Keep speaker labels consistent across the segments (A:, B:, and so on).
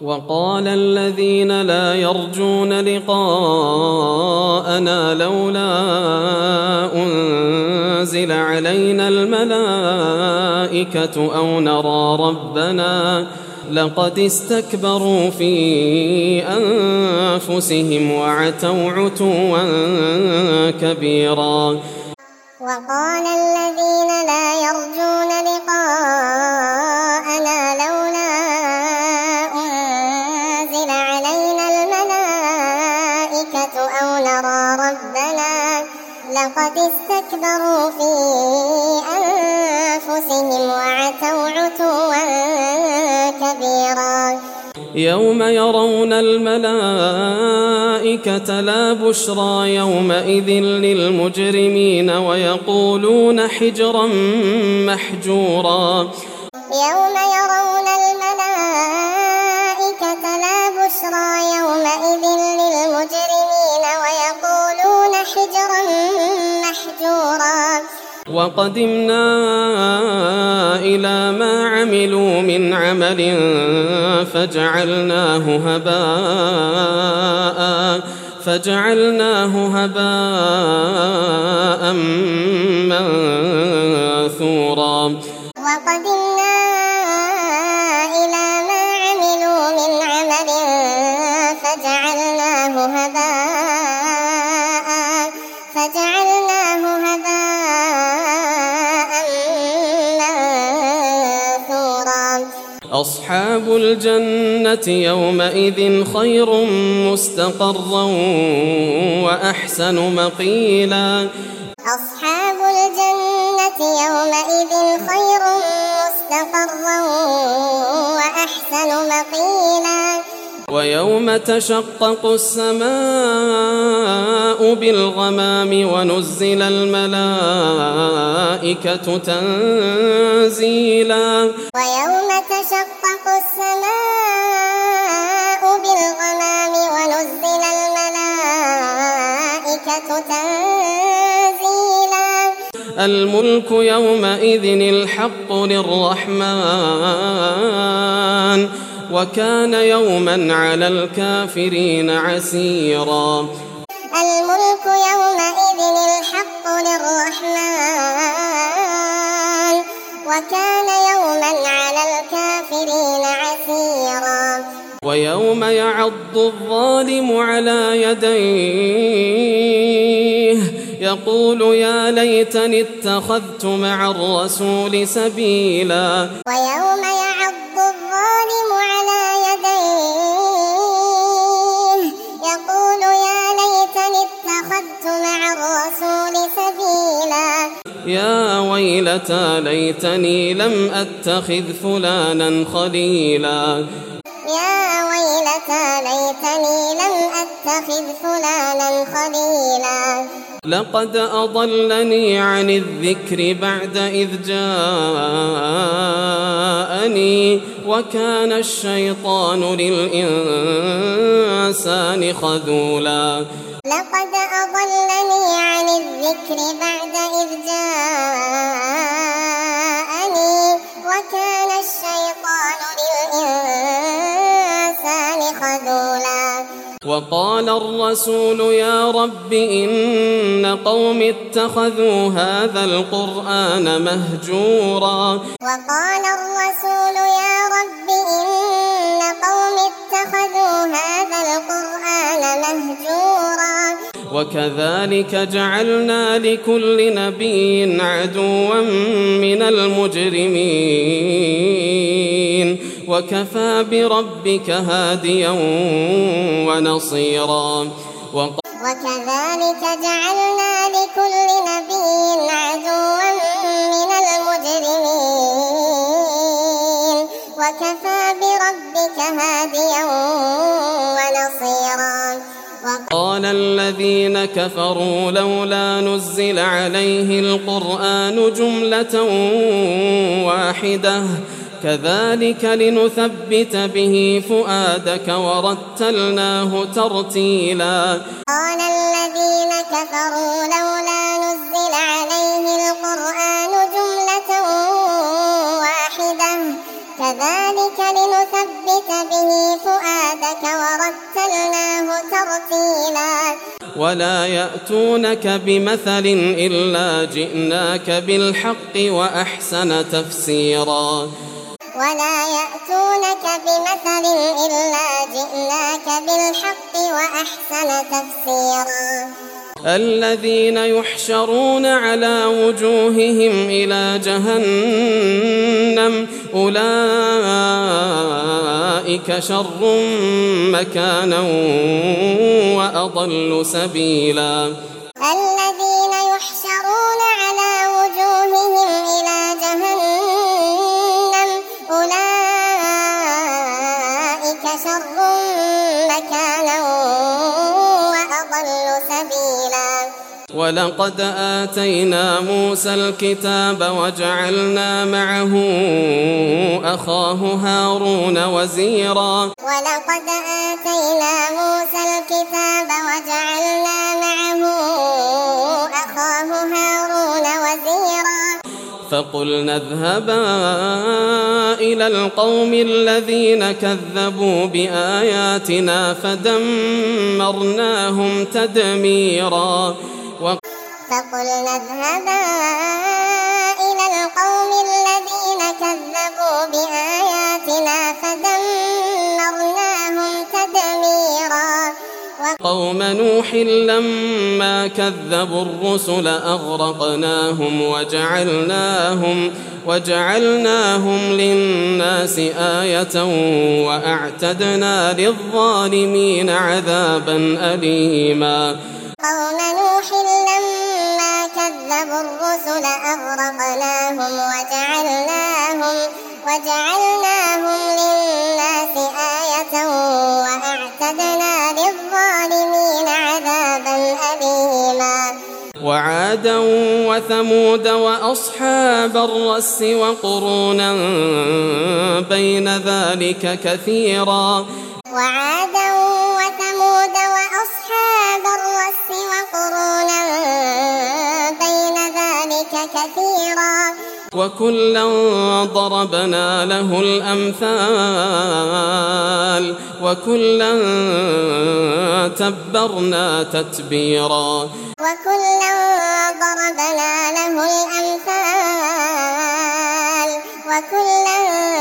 A: وقال الذين لا يرجون لقاءنا لولا أنزل علينا الملائكة أو نرى ربنا لقد استكبروا في أنفسهم وعتوا عتوا كبيرا.
B: وقال الذين لا يرجون لقاءنا لولا أنزل علينا الملائكة أو نرى ربنا لقد استكبروا في أنفسهم وعتوا عتوا كبيرا.
A: يوم يرون الملائكة لا بشرى يومئذ للمجرمين ويقولون حجرا محجورا.
B: يوم يرون الملائكة لا بشرى يومئذ للمجرمين ويقولون حجرا محجورا.
A: وقدمنا إلى ما عملوا من عمل فجعلناه هباء منثورا.
B: وقدمنا إلى ما عملوا من عمل فجعلناه هباء منثورا.
A: أصحاب الجنة يومئذ خير مستقرا وأحسن مقيلا.
B: أصحاب الجنة يومئذ خير مستقرا وأحسن مقيلا.
A: ويوم تشقق السماء بالغمام ونزل الملائكة تنزيلا.
B: ويوم تشقق السماء بالغمام ونزل الملائكة تنزيلا.
A: الملك يومئذ الحق للرحمن وكان يوما على الكافرين عسيرا.
B: الملك يومئذ الحق للرحمن وكان يوما على الكافرين عسيرا.
A: ويوم يعض الظالم على يديه يقول يا ليتني اتخذت مع الرسول سبيلا.
B: ويوم يعض الظالم على يديه يقول يا ليتني اتخذت مع الرسول سبيلا.
A: يا ويلتى ليتني لم أتخذ فلانا خليلا.
B: يا ويلتى ليتني لم أتخذ فلانا خليلا.
A: لقد أضلني عن الذكر بعد إذ جاءني وكان الشيطان للإنسان خذولا.
B: لقد أضلني عن الذكر بعد إذ جاءني وكان الشيطان للإنسان خذولا.
A: وقال الرسول يا رب إن قوم اتخذوا هذا القرآن مهجورا.
B: وقال الرسول يا رب إن قوم اتخذوا هذا القرآن مهجورا.
A: وكذلك جعلنا لكل نبي عدوا من المجرمين وكفى بربك هاديا ونصيرا.
B: وكذلك جعلنا لكل نبي عدوا من المجرمين وكفى بربك هاديا ونصيرا.
A: قال الذين كفروا لولا نزل عليه القرآن جملة واحدة كذلك لنثبت به فؤادك ورتلناه ترتيلا.
B: قال الذين كفروا لولا نزل عليه القرآن جملة واحدة كذلك لنثبت به فؤادك قبلك ورتلناه ترتيلا
A: ولا يأتونك بمثل إلا جئناك بالحق وأحسن تفسيرا
B: ولا يأتونك بمثل إلا جئناك بالحق وأحسن تفسيرا
A: الذين يحشرون على وجوههم إلى جهنم أولئك شر مكانا وأضل سبيلا
B: الذين يحشرون على وجوههم إلى جهنم أولئك شر مكانا وأضل سبيلا
A: ولقد آتينا موسى الكتاب وجعلنا معه أخاه هارون وزيرا
B: ولقد آتينا موسى الكتاب وجعلنا معه أخاه هارون وزيرا
A: فقلنا اذهبا إلى القوم الذين كذبوا بآياتنا فدمرناهم تدميرا
B: فقلنا اذهبا إلى القوم الذين كذبوا بآياتنا فدمرناهم تدميرا
A: قوم نوح لما كذبوا الرسل أغرقناهم وجعلناهم للناس آية وأعتدنا للظالمين عذابا أليما
B: قوم نوح لما كذبوا الرسل أغرقناهم وجعلناهم للناس آية وأعتدنا للظالمين عذابا أليما
A: وعادا وثمود وأصحاب الرس وقرونا بين ذلك كثيرا
B: وعادا وثمود وأصحاب الرس وقرونا بين ذلك كثيرا
A: وكلا ضربنا له الأمثال وكلا تبرنا تتبيرا
B: وكلا ضربنا له الأمثال وكلا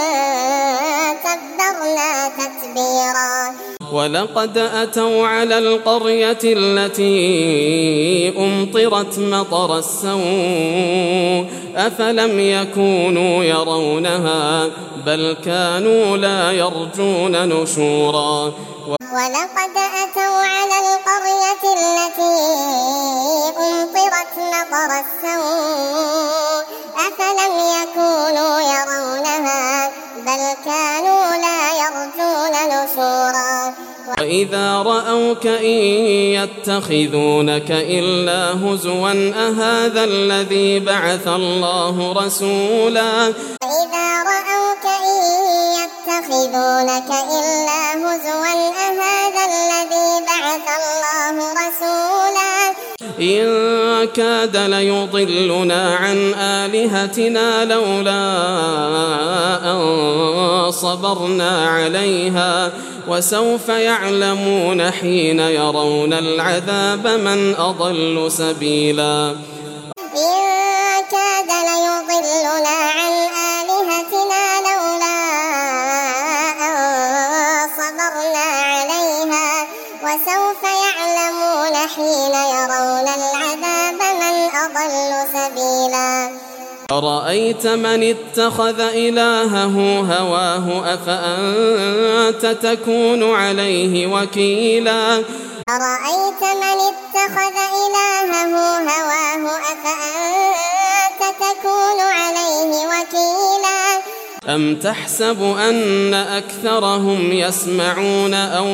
B: تبرنا تتبيرا
A: ولقد أتوا على القرية التي أمطرت مطر السوء أفلم يكونوا يرونها بل كانوا لا يرجون نشورا
B: ولقد أتوا على القرية التي أمطرت مطر السوء أفلم يكونوا يرونها بل كانوا لا يرجون نشورا
A: وإذا رأوك إن يتخذونك إلا هزوا أهذا الذي بعث الله رسولا
B: وإذا رأوك إن يتخذونك إلا هزوا أهذا الذي بعث الله رسولا
A: إن كاد ليضلنا عن آلهتنا لولا أن صبرنا عليها وسوف يعلمون حين يرون العذاب من أضل سبيلا
B: إن كاد ليضلنا عن آلهتنا لولا أن صبرنا عليها وسوف يعلمون حين يرون العذاب من أضل سبيلا
A: أرأيت من اتخذ إلهه هواه أفأنت تكون عليه وكيلا
B: أرأيت من اتخذ إلهه هواه أفأنت تكون عليه وكيلا
A: أم تحسب أن أكثرهم يسمعون أو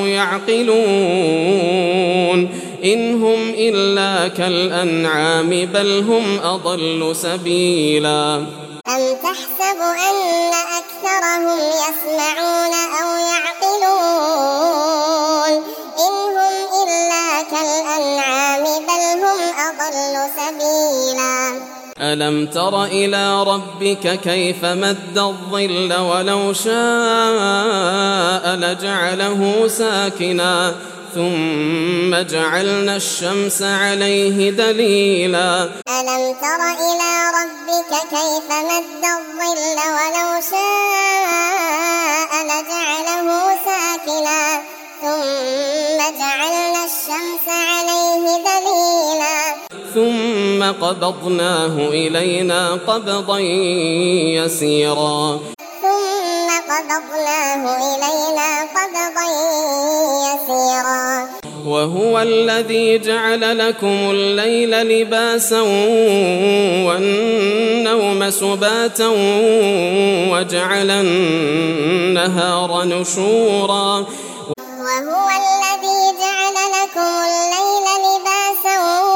A: يعقلون إن هم إلا كالأنعام بل هم أضل سبيلا
B: أم تحسب أن أكثرهم يسمعون أو يعقلون إن هم إلا كالأنعام بل هم أضل سبيلا
A: ألم تر إلى ربك كيف مد الظل ولو شاء لجعله ساكنا ثم جعلنا الشمس عليه دليلا
B: ألم تر إلى ربك كيف مد الظل ولو شاء لجعله ساكنا ثم جعلنا الشمس عليه دليلا
A: ثم قبضناه إلينا قبضا يسيرا وهو الذي جعل لكم الليل لباسا والنوم سباتا وجعل النهار نشورا
B: وهو الذي جعل لكم الليل لباسا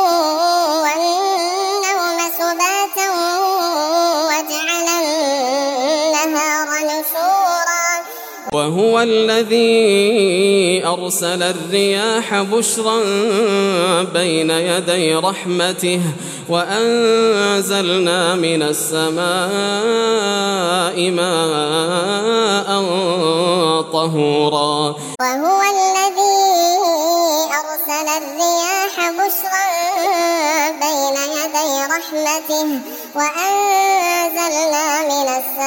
B: والنوم سباتا وجعل النهار نشورا
A: وهو الذي أرسل الرياح بشرا بين يدي رحمته وأنزلنا من السماء ماء طهورا
B: وهو الذي أرسل الرياح بشرا بين يدي رحمته وأنزلنا من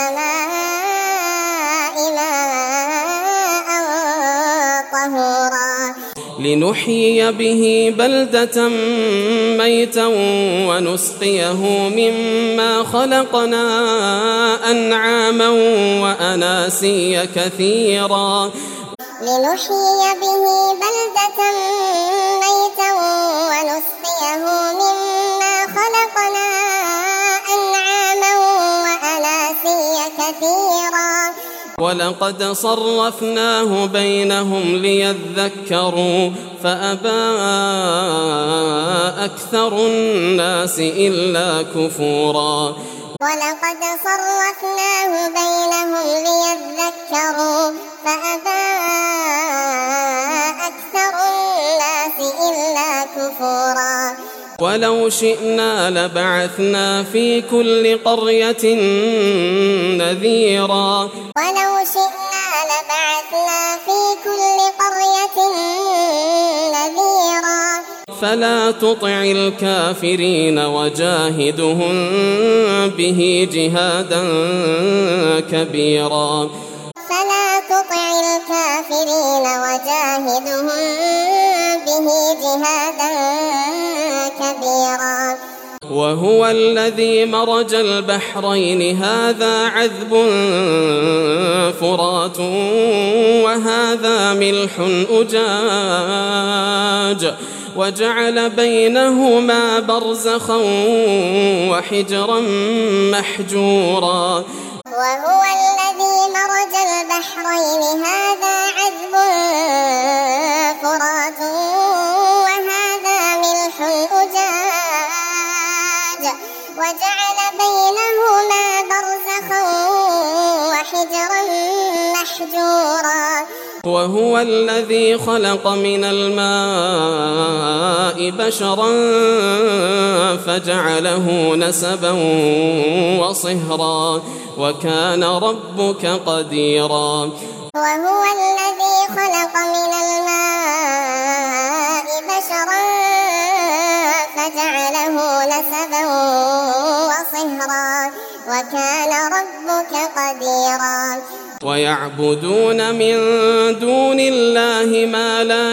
B: السماء ماء طهورا
A: لنحيي به بلدة ميتا ونسقيه مما خلقنا أنعاما وأناسيا كثيرا
B: لنحيي به بلدة ميتا ونسقيه مما خلقنا أنعاما وأناسيا كثيرا
A: ولقد صرفناه بينهم ليذكروا فأبى أكثر الناس إلا كفورا
B: ولقد صرفناه بينهم ليذكروا فأبى أكثر الناس إلا كفورا
A: ولو شئنا لبعثنا في كل قرية نذيرا
B: ولو شئنا لبعثنا في كل قرية نذيرا
A: فلا تطع الكافرين وجاهدهم به جهادا كبيرا
B: فلا تطع الكافرين وجاهدهم به جهادا كبيرا
A: وهو الذي مرج البحرين هذا عذب فرات وهذا ملح أجاج وجعل بينهما برزخا وحجرا محجورا
B: وهو الذي مرج البحرين هذا عذب فرات وهذا ملح أجاج وجعل بينهما برزخا وحجرا محجورا
A: وهو الذي خلق من الماء بشرا فجعله نسبا وصهرا وكان ربك قديرا
B: وهو الذي خلق من الماء بشرا فجعله نسبا وصهرا وكان ربك قديرا
A: ويعبدون من دون الله ما لا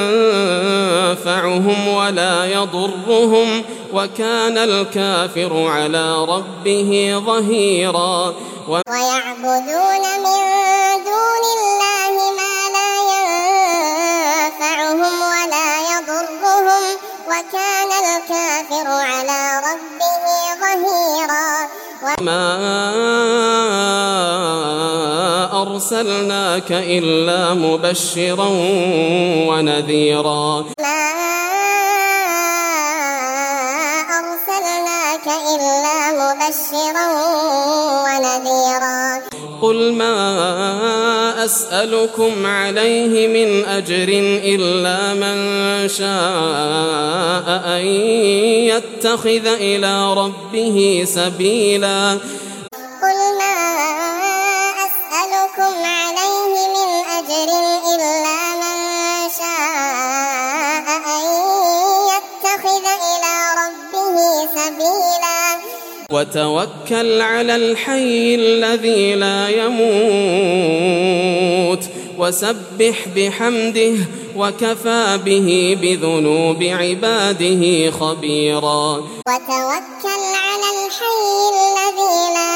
A: ينفعهم ولا يضرهم وكان الكافر على ربه ظهيرا
B: ويعبدون من دون الله ما لا ينفعهم ولا يضرهم وكان الكافر على ربه ظهيرا
A: وما أرسلناك إلا مبشرا ونذيرا
B: ما أرسلناك إلا مبشرا ونذيرا
A: قل ما أسألكم عليه من أجر إلا من شاء أن يتخذ إلى ربه سبيلا
B: قل ما أسألكم عليه من أجر إلا من شاء أن يتخذ إلى ربه سبيلا
A: وتوكل على الحي الذي لا يموت وسبح بحمده وكفى به بذنوب عباده خبيرا
B: وتوكل على الحي الذي لا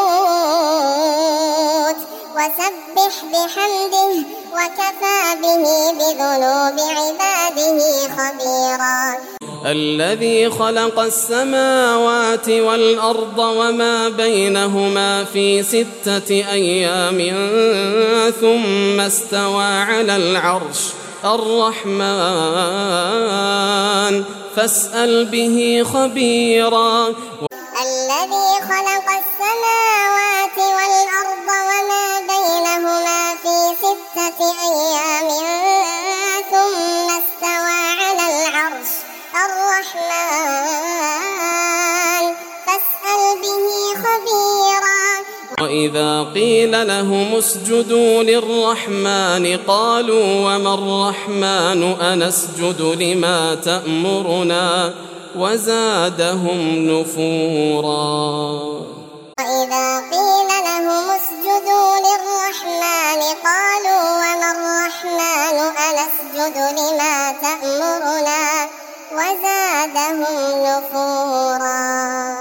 B: يموت وسبح بحمده وكفى به بذنوب عباده خبيرا
A: الذي خلق السماوات والأرض وما بينهما في 6 أيام ثم استوى على العرش الرحمن فاسأل به خبيرا
B: الذي خلق السماوات والأرض وما بينهما في 6 أيام ثم استوى على العرش الرحمن فاسأل به خبيرا
A: وإذا قيل لهم اسجدوا للرحمن قالوا وما الرحمن أنسجد لما تأمرنا وزادهم نفورا
B: وإذا قيل لهم اسجدوا للرحمن قالوا وما الرحمن أنسجد لما تأمرنا وزادهم نفورا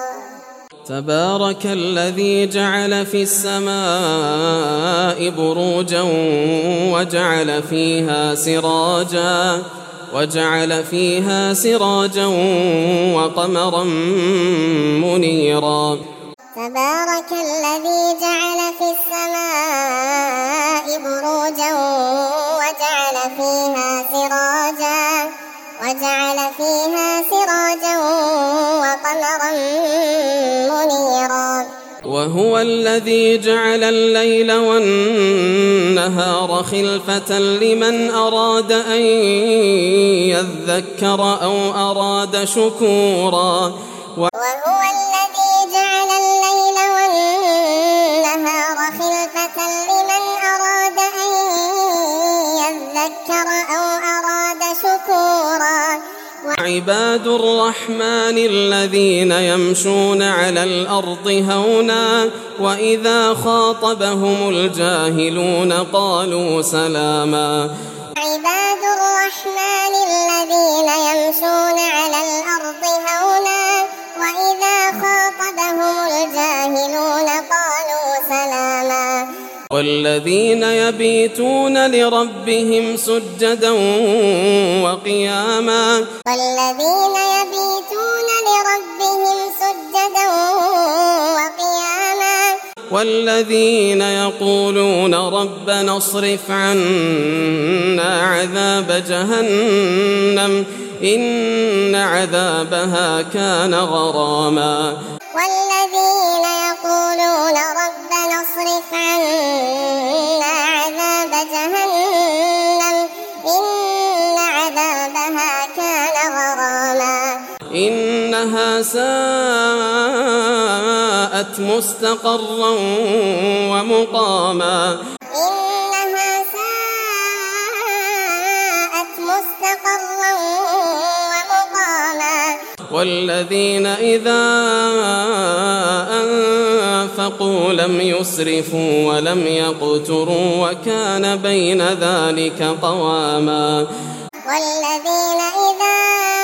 A: تبارك الذي جعل في السماء بروجا وجعل فيها سراجا وقمرا منيرا
B: تبارك الذي جعل في السماء بروجا وجعل فيها سراجا وقمرا منيرا
A: وهو الذي جعل الليل والنهار خلفة لمن أراد أن يذكر أو أراد شكورا
B: وهو الذي جعل الليل والنهار خلفة لمن أراد أن يذكر أو أراد شكورا
A: وعباد الرحمن الذين يمشون على الأرض هونا وإذا خاطبهم الجاهلون قالوا سلاما
B: عباد الرحمن الذين يمشون على الأرض هونا وإذا خاطبهم الجاهلون قالوا سلاما
A: والذين يبيتون لربهم سجدا وقياما والذين يقولون ربنا اصرف عنا عذاب جهنم إن عذابها كان غراما
B: والذين يقولون ربنا اصرف عنا عذاب جهنم إن عذابها كان غراما
A: إنها ساءت مستقرا ومقاما والذين إذا أنفقوا لم يسرفوا ولم يقتروا وكان بين ذلك قواما
B: والذين إذا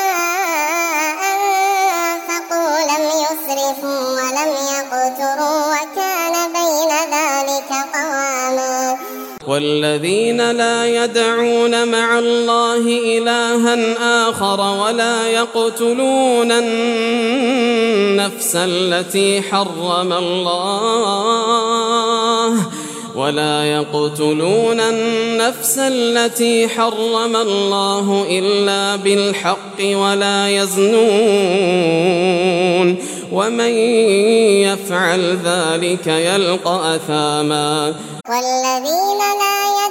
B: أنفقوا لم يسرفوا ولم يقتروا وكان بين ذلك قواما
A: والذين لا يدعون مع الله إلها آخر ولا يقتلون النفس التي حرم الله إلا بالحق ولا يزنون ومن يفعل ذلك يلقى أثاما
B: والذين لا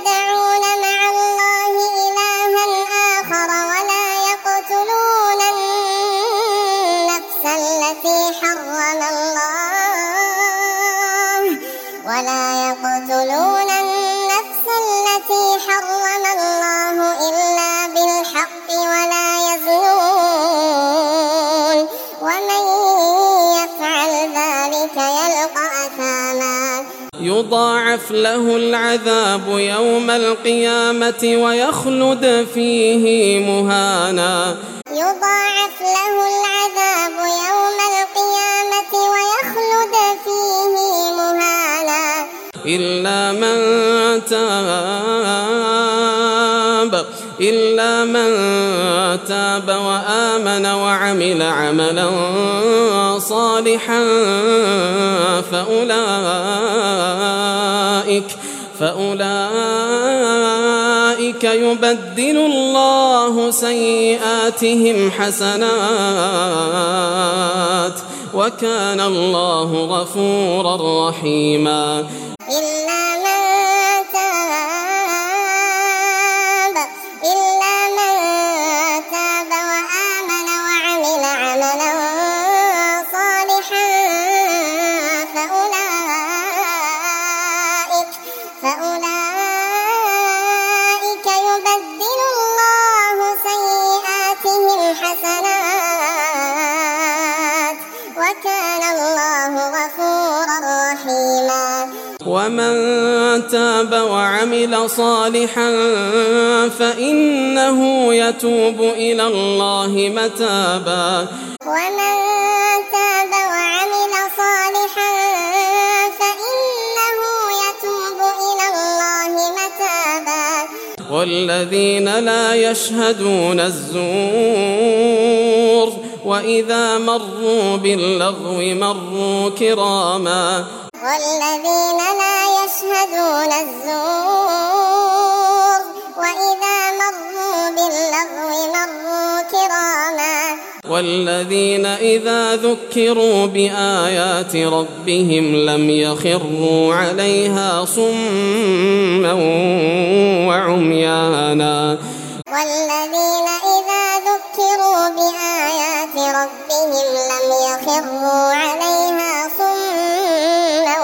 A: يضاعف له العذاب يوم القيامة ويخلد فيه مهانا
B: يضاعف له العذاب يوم القيامة ويخلد فيه مهانا إلا من تاب وآمن وعمل عملا صالحا فأولئك يبدل الله سيئاتهم حسنات وكان الله غفورا رحيما إلا من تاب وآمن وعمل عملا صالحا فأولئك يبدل الله سيئاتهم حسنات وكان الله غفورا رحيما
A: ومن تاب وعمل صالحا فإنه يتوب إلى الله متابا
B: ومن تاب وعمل صالحا فإنه يتوب إلى الله متابا
A: والذين لا يشهدون الزور وإذا مروا باللغو مروا كراما
B: والذين لا يشهدون الزور وإذا مروا باللغو مروا كراما
A: والذين إذا ذكروا بآيات ربهم لم يخروا عليها صما وعميانا
B: والذين إذا ذكروا بآيات ربهم لم يخروا عليها صما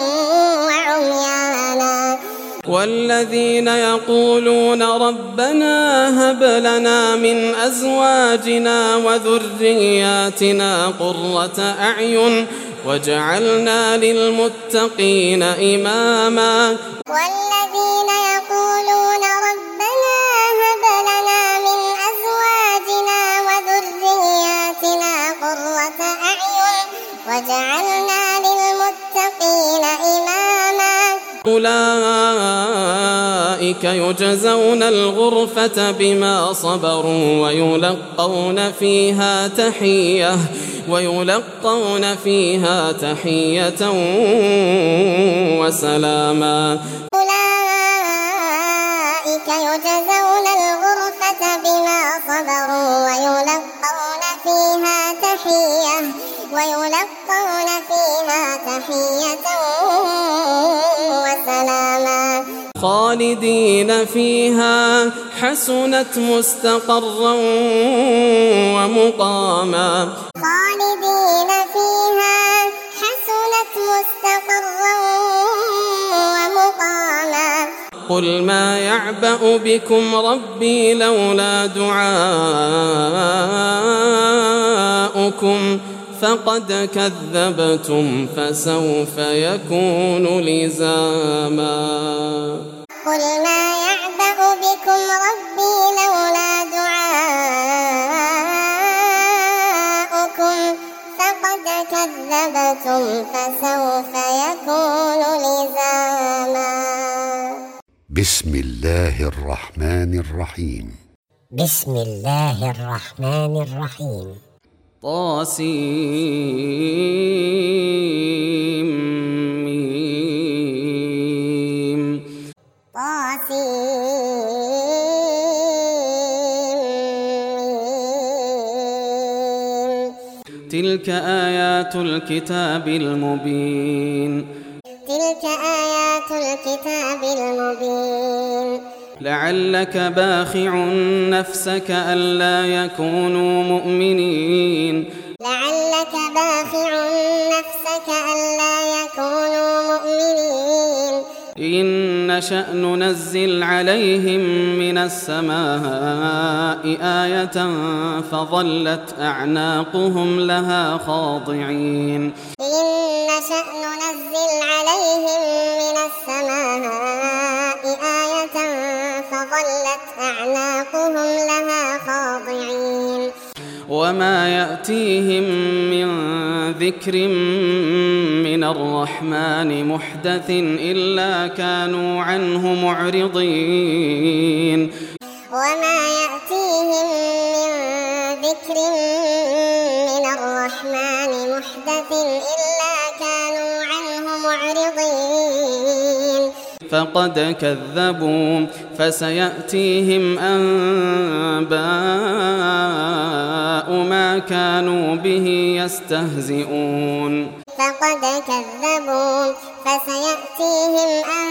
B: وعميانا
A: والذين يقولون ربنا هب لنا من أزواجنا وذرياتنا قرة أعين وجعلنا للمتقين إماما
B: والذين يقولون ربنا هب لنا من أزواجنا وذرياتنا قرة أعين وجعلنا للمتقين إماما
A: أولئك يجزون الغرفة بما صبروا ويلقون فيها تحية وسلاما
B: أولئك يجزون الغرفة بما صبروا ويلقون فيها تحية وسلاما
A: خالدين فيها حسنت مستقرا ومقاما
B: خالدين فيها حسنت مستقرا ومقاما
A: قل ما يعبأ بكم ربي لولا دعاؤكم فقد كذبتم فسوف يكون لزاما
B: قل ما يعبأ بكم ربي لولا دعاؤكم فقد كذبتم فسوف يكون لزاما
C: بسم الله الرحمن الرحيم
D: بسم الله الرحمن الرحيم
A: طاسيم تلك آيات الكتاب المبين لعلك باخع نفسك ألا يكونوا مؤمنين إن نشأ ننزل عليهم من السماء آية فظلت أعناقهم لها خاضعين
B: إن نشأ ننزل عليهم من وظلت أعناقهم لها خاضعين
A: وما يأتيهم من ذكر من الرحمن محدث إلا كانوا عنه معرضين
B: وما يأتيهم من ذكر من الرحمن محدث إلا كانوا عنه معرضين
A: فقد كذبوا فسيأتيهم أنباء ما كانوا به يستهزئون
B: فقد كذبوا فسيأتيهم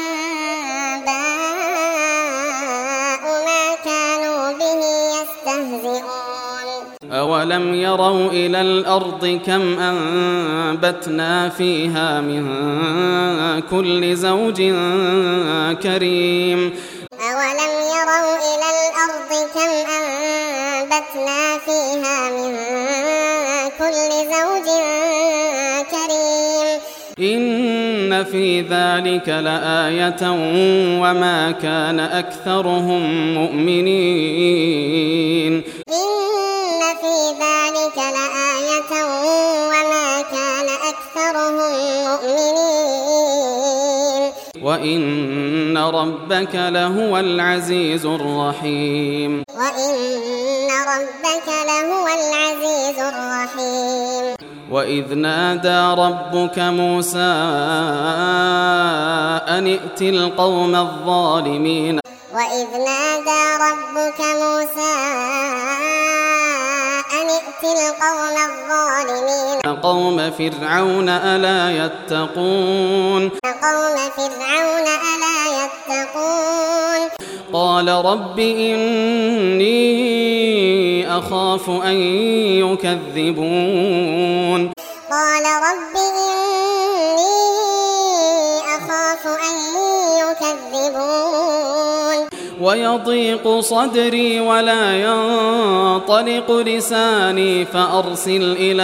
B: أنباء ما كانوا به يستهزئون
A: أولم يروا إلى الأرض كم أنبتنا فيها من كل زوج كريم
B: أولم يروا إلى الأرض كم أنبتنا فيها من كل زوج كريم
A: إن في ذلك لآية وما كان أكثرهم مؤمنين
B: إن في ذلك لآية وما كان أكثرهم مؤمنين
A: وإن ربك لهو العزيز الرحيم
B: وإن ربك لهو العزيز الرحيم
A: وإذ نادى ربك موسى أن ائت القوم الظالمين
B: وإذ نادى ربك موسى أن ائت القوم الظالمين
A: قوم فرعون ألا يتقون
B: قوم فرعون ألا يتقون
A: قال رب إني أخاف أن يكذبون
B: قال رب إني أخاف أن يكذبون
A: ويضيق صدري ولا ينطلق لساني فأرسل إلى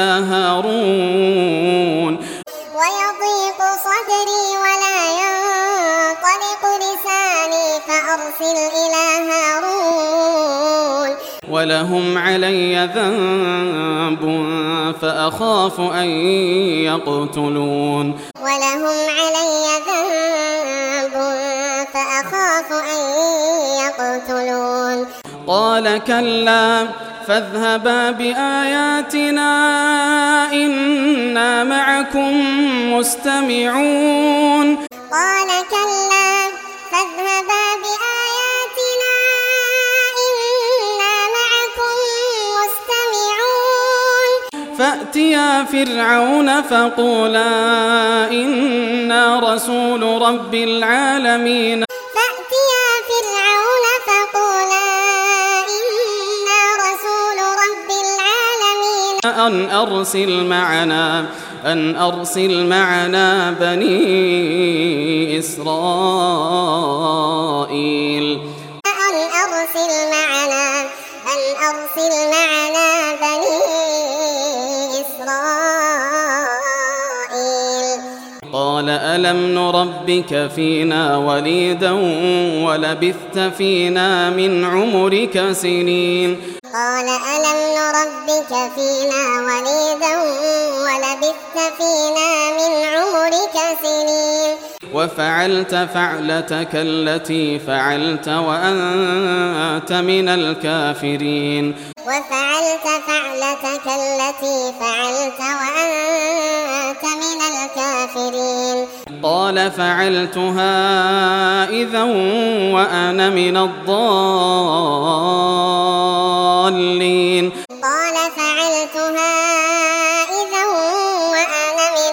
A: هارون
B: ويضيق صدري ولا ينطلق لساني فأرسل إلى هارون
A: ولهم علي ذنب فأخاف أن يقتلون
B: ولهم علي ذنب فأخاف أن يقتلون
A: قال كلا فاذهبا بآياتنا إنا معكم مستمعون
B: قال كلا فاذهبا بآياتنا إنا معكم مستمعون
A: فأتيا فرعون فقولا إنا رسول رب العالمين
B: فأتيا فرعون فقولا إنا رسول رب العالمين
A: أن أرسل معنا بني إسرائيل
B: أن أرسل معنا بني إسرائيل
A: قال ألم نربك فينا وليدا ولبثت فينا من عمرك سنين
B: قال ألم نربك فينا وليدا ولبثت فينا من عمرك سنين
A: وفعلت فعلتك التي فعلت وأنت من الكافرين
B: وفعلت فعلتك التي فعلت وأنت من الكافرين
A: قال فعلتها إذا وأنا من الضالين
B: قال فعلتها إذا وأنا من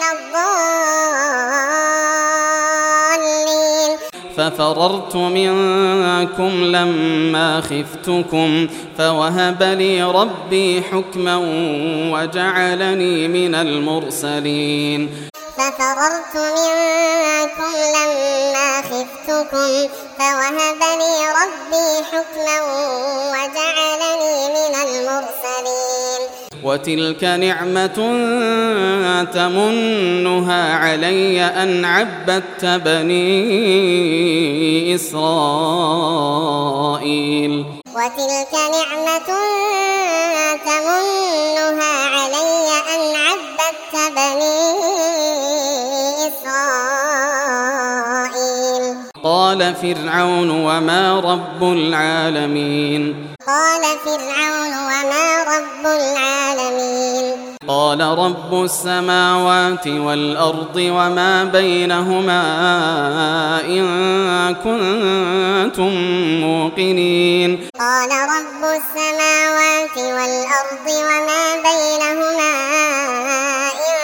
B: الضالين
A: ففررت منكم لما خفتكم فوهب لي ربي حكما وجعلني من المرسلين
B: ففررت منكم لما خفتكم فوهب لي ربي حكما وجعلني من المرسلين
A: وتلك نعمة تمنها علي أن عبدت بني إسرائيل إسرائيل
B: وتلك نعمة تمنها علي أن عبدت بني إسرائيل.
A: قال فرعون وما رب العالمين
B: قال فرعون وما رب العالمين.
A: قال رب السماوات والأرض وما بينهما إن كنتم موقنين.
B: قال رب السماوات والأرض وما بينهما إن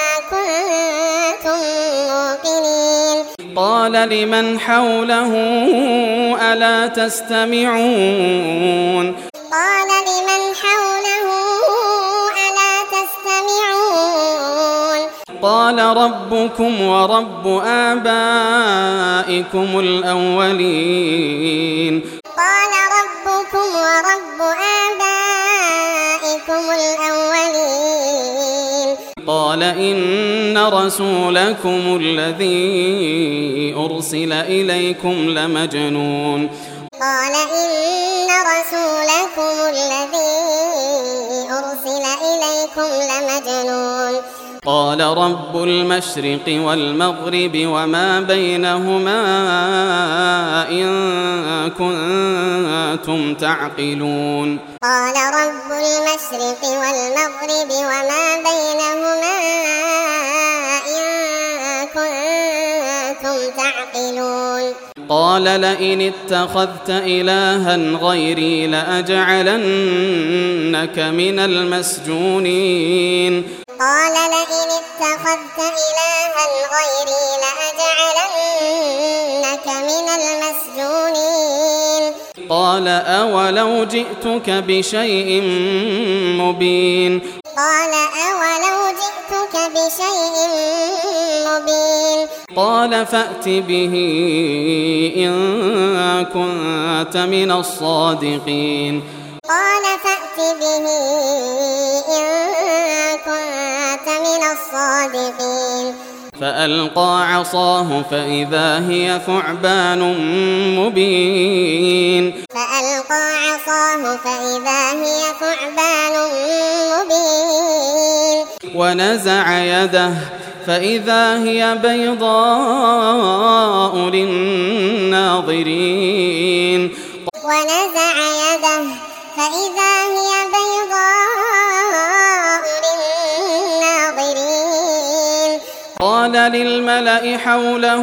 B: كنتم موقنين.
A: قال لمن حوله ألا تستمعون.
B: قال لمن حوله ألا تستمعون.
A: قال ربكم ورب آبائكم الأولين.
B: قال ربكم ورب آبائكم الأولين.
A: قال إن رسولكم الذي أرسل إليكم لمجنون.
B: قال إن رسولكم الذي أرسل إليكم لمجنون.
A: قال رب المشرق والمغرب وما بينهما إن كنتم تعقلون.
B: قال رب المشرق والمغرب وما بينهما إن كنتم تعقلون.
A: قال لئن اتخذت إلها غيري لأجعلنك من المسجونين.
B: قال لئن اتخذت إلها غيري لأجعلنك من المسجونين.
A: قال أولو جئتك بشيء مبين.
B: قال أولو جئتك بشيء مبين.
A: قال فأت به إن كنت من الصادقين.
B: قال فأت به إن كنت من الصادقين.
A: فألقى عصاه فإذا هي ثعبان مبين.
B: فألقى عصاه فإذا هي ثعبان مبين.
A: ونزع يده فإذا هي بيضاء للناظرين.
B: ونزع يده فإذا هي بيضاء للناظرين.
A: قال للملأ حوله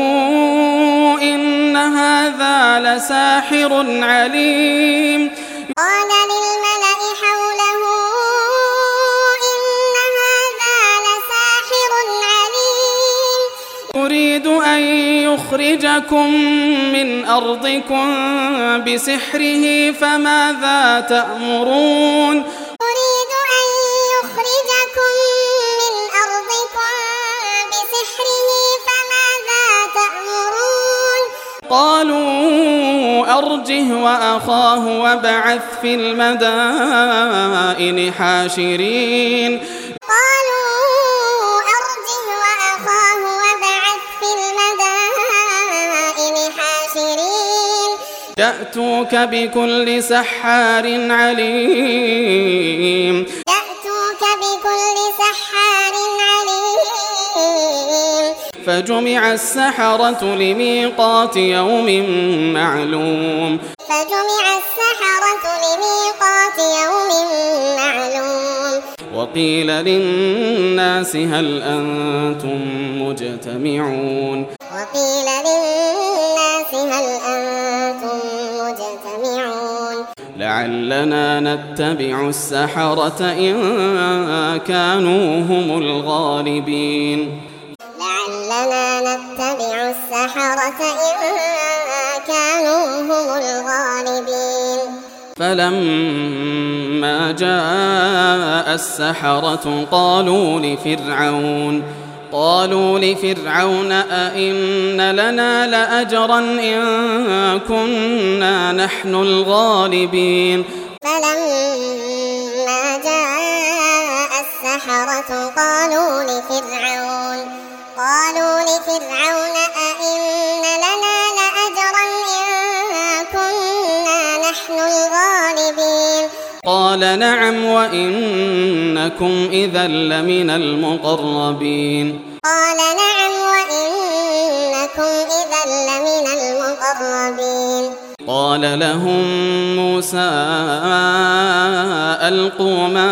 A: إن هذا لساحر عليم.
B: قال للملأ حوله إن هذا لساحر عليم.
A: يريد أن يخرجكم من أرضكم بسحره فماذا تأمرون.
B: يريد أن يخرجكم من أرضكم بسحره فماذا تأمرون.
A: قالوا أرجه وأخاه وابعث في المدائن حاشرين.
B: قالوا أرجه وأخاه وابعث في المدائن حاشرين.
A: يأتوك بكل سحار عليم.
B: يأتوك بكل سحار عليم.
A: فجمع السحرة لميقات يوم معلوم.
B: فجمع السحرة لميقات يوم معلوم.
A: وقيل للناس هل أنتم مجتمعون.
B: وقيل للناس هل أنتم مجتمعون.
A: لعلنا نتبع السحرة إن كانوا هم الغالبين.
B: لعلنا نتبع السحرة إن كانوا هم الغالبين.
A: فلما جاء السحرة قالوا لفرعون أئن لنا لأجرا إن كنا نحن الغالبين.
B: فلما جاء السحرة قالوا لفرعون أئن لنا لأجرا إن كنا لنحن الغالبين
A: قال نعم وإنكم إذا لمن المقربين
B: قال نعم وإنكم إذا لمن المقربين
A: قال لهم موسى ألقوا ما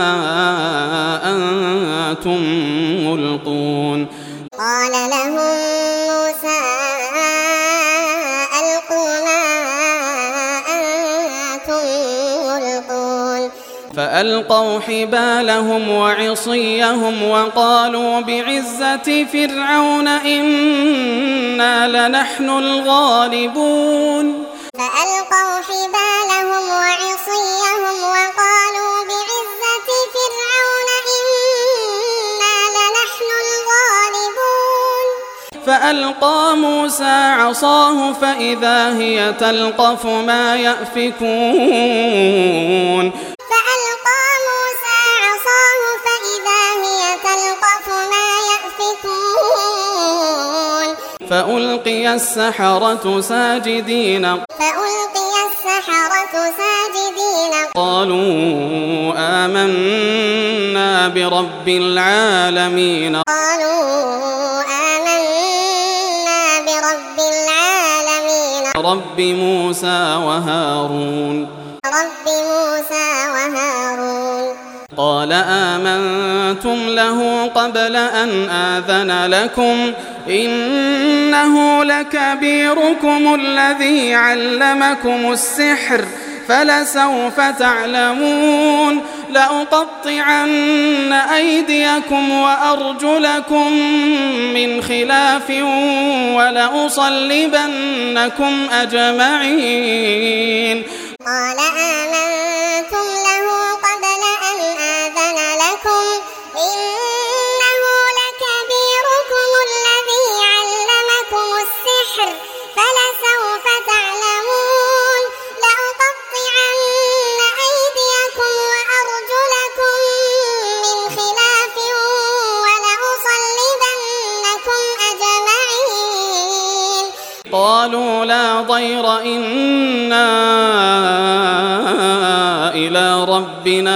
A: أنتم ملقون
B: قال لهم موسى ألقوا ما أنتم ملقون
A: فألقوا حبالهم وعصيهم وقالوا بعزة فرعون إنا لنحن الغالبون
B: فألقوا حبالهم وعصيهم وقالوا بعزة فرعون إنا لنحن الغالبون
A: فألقى موسى عصاه فإذا هي تلقف ما يأفكون
B: فألقى موسى عصاه فإذا هي تلقف ما يأفكون
A: فألقي السحرة ساجدين قالوا آمنا برب العالمين رب موسى وهارون قال آمنتم له قبل أن آذن لكم إنه لكبيركم الذي علمكم السحر فلسوف تعلمون لأقطعن أيديكم وأرجلكم من خلاف ولأصلبنكم أجمعين
B: قال آمنتم له قبل أن آذن لكم إنه لكبيركم الذي علمكم السحر فلسوف تعلمون لأقطعن أيديكم وأرجلكم من خلاف ولأصلبنكم أجمعين
A: قالوا لا ضير إنا إلى ربنا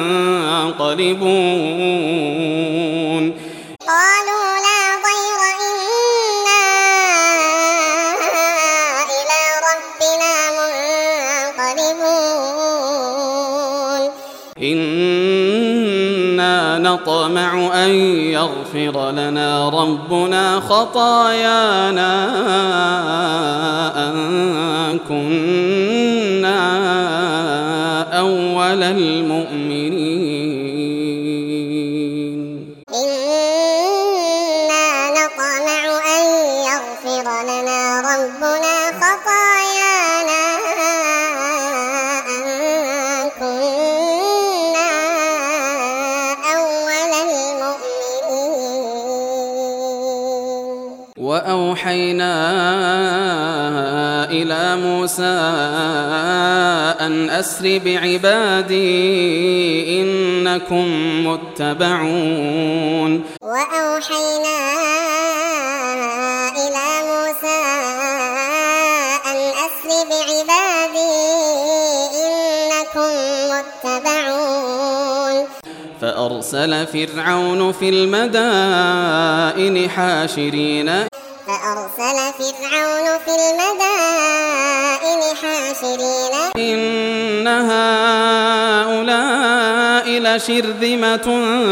A: منقلبون
B: قالوا لا ضير إنا إلى ربنا منقلبون
A: إنا نطمع أن يغفر لنا ربنا خطايانا أن كنا أول المؤمنين
B: إنا نطمع أن يغفر لنا ربنا خطايانا أن كنا أول المؤمنين
A: وأوحينا إلى موسى أن أسر بعبادي إنكم متبعون
B: وأوحينا إلى موسى أن أسر بعبادي إنكم متبعون
A: فأرسل فرعون في المدائن حاشرين إن هؤلاء لشرذمة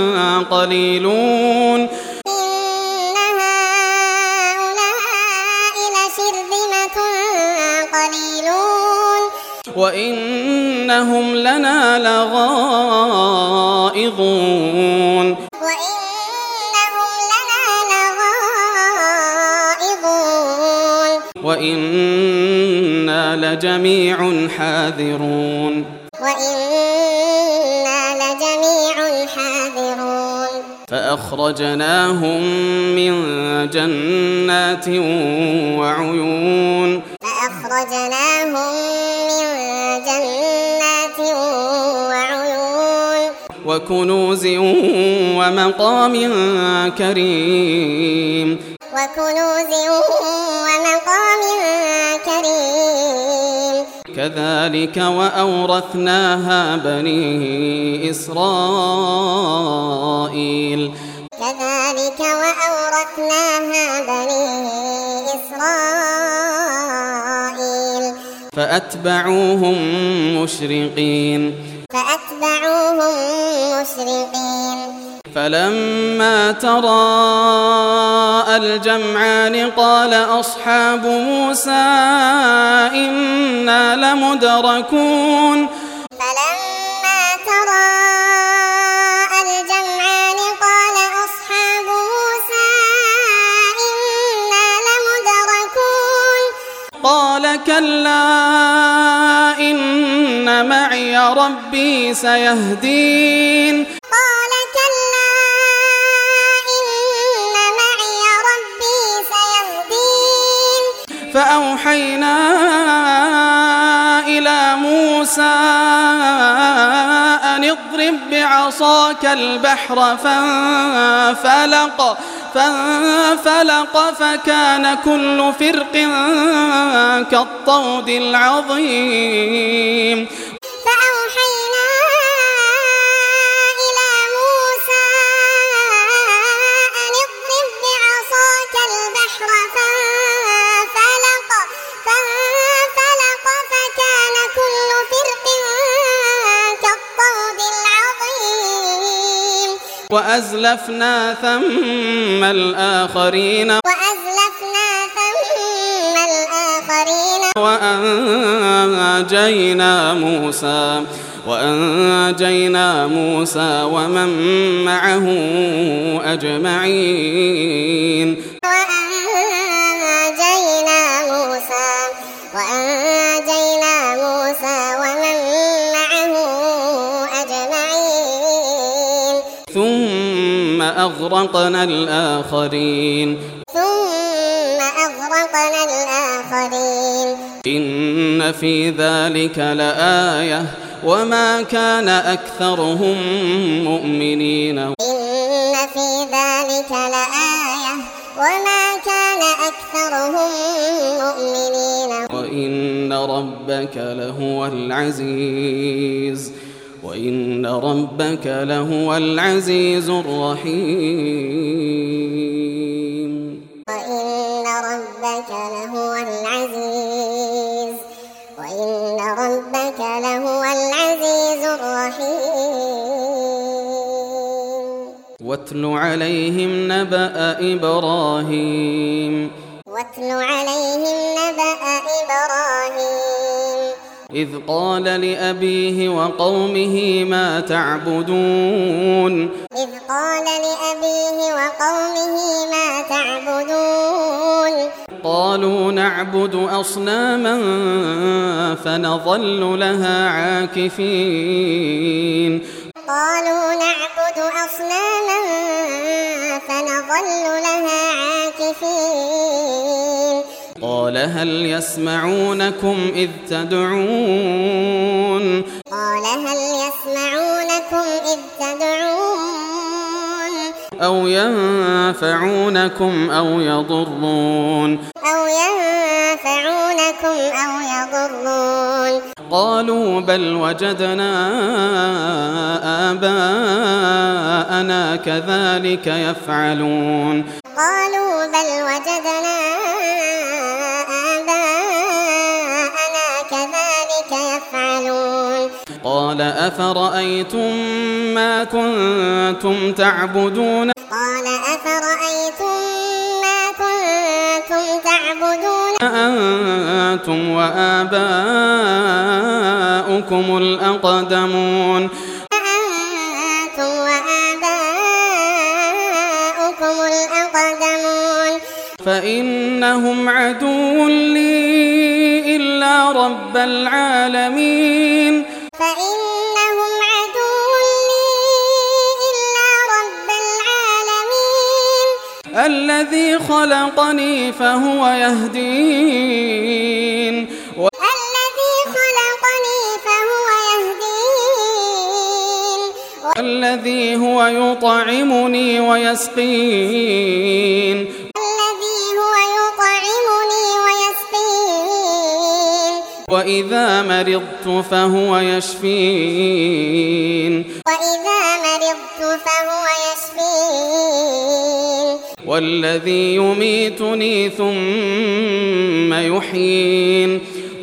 A: قليلون وإنهم لنا لغائظون وإنا لجميع حاذرون فأخرجناهم من جنات وعيون وكنوز ومقام كريم كذلك وأورثناها بني إسرائيل
B: كذلك وأورثناها بني إسرائيل
A: فأتبعوهم مشرقين فلما تراءى الجمعان قال أصحاب موسى إنا لمدركون
B: فلما تراءى الجمعان قال أصحاب موسى إنا لمدركون
A: قال كلا إن معي ربي سيهدين
B: قال كلا إن معي ربي سيهدين
A: فأوحينا إلى موسى أن اضرب بعصاك البحر فانفلق فكان كل فرق كالطود العظيم
B: فأوحينا إلى موسى أن اضرب بعصاك البحر فانفلق فكان كل فرق كالطود العظيم
A: وأزلفنا ثم الآخرين وأنجينا موسى ومن معه أجمعين ثم أغرقنا الآخرين إن في ذلك لآية وما كان أكثرهم مؤمنين وإن ربك لهو العزيز الرحيم واتل عليهم نبأ إبراهيم إذ قال لأبيه وقومه ما تعبدون قالوا نعبد أصناما فنظل لها عاكفين قال هل يسمعونكم إذ تدعون أو ينفعونكم أو يضرون قالوا بل وجدنا آباءنا كذلك يفعلون قال أفرأيتم ما كنتم تعبدون أنتم وآباؤكم الأقدمون فإنهم عدو لي إلا رب العالمين الذي خلقني فهو يهدين والذي هو يطعمني ويسقين وإذا مرضت فهو يشفين والذي يميتني ثم يحيين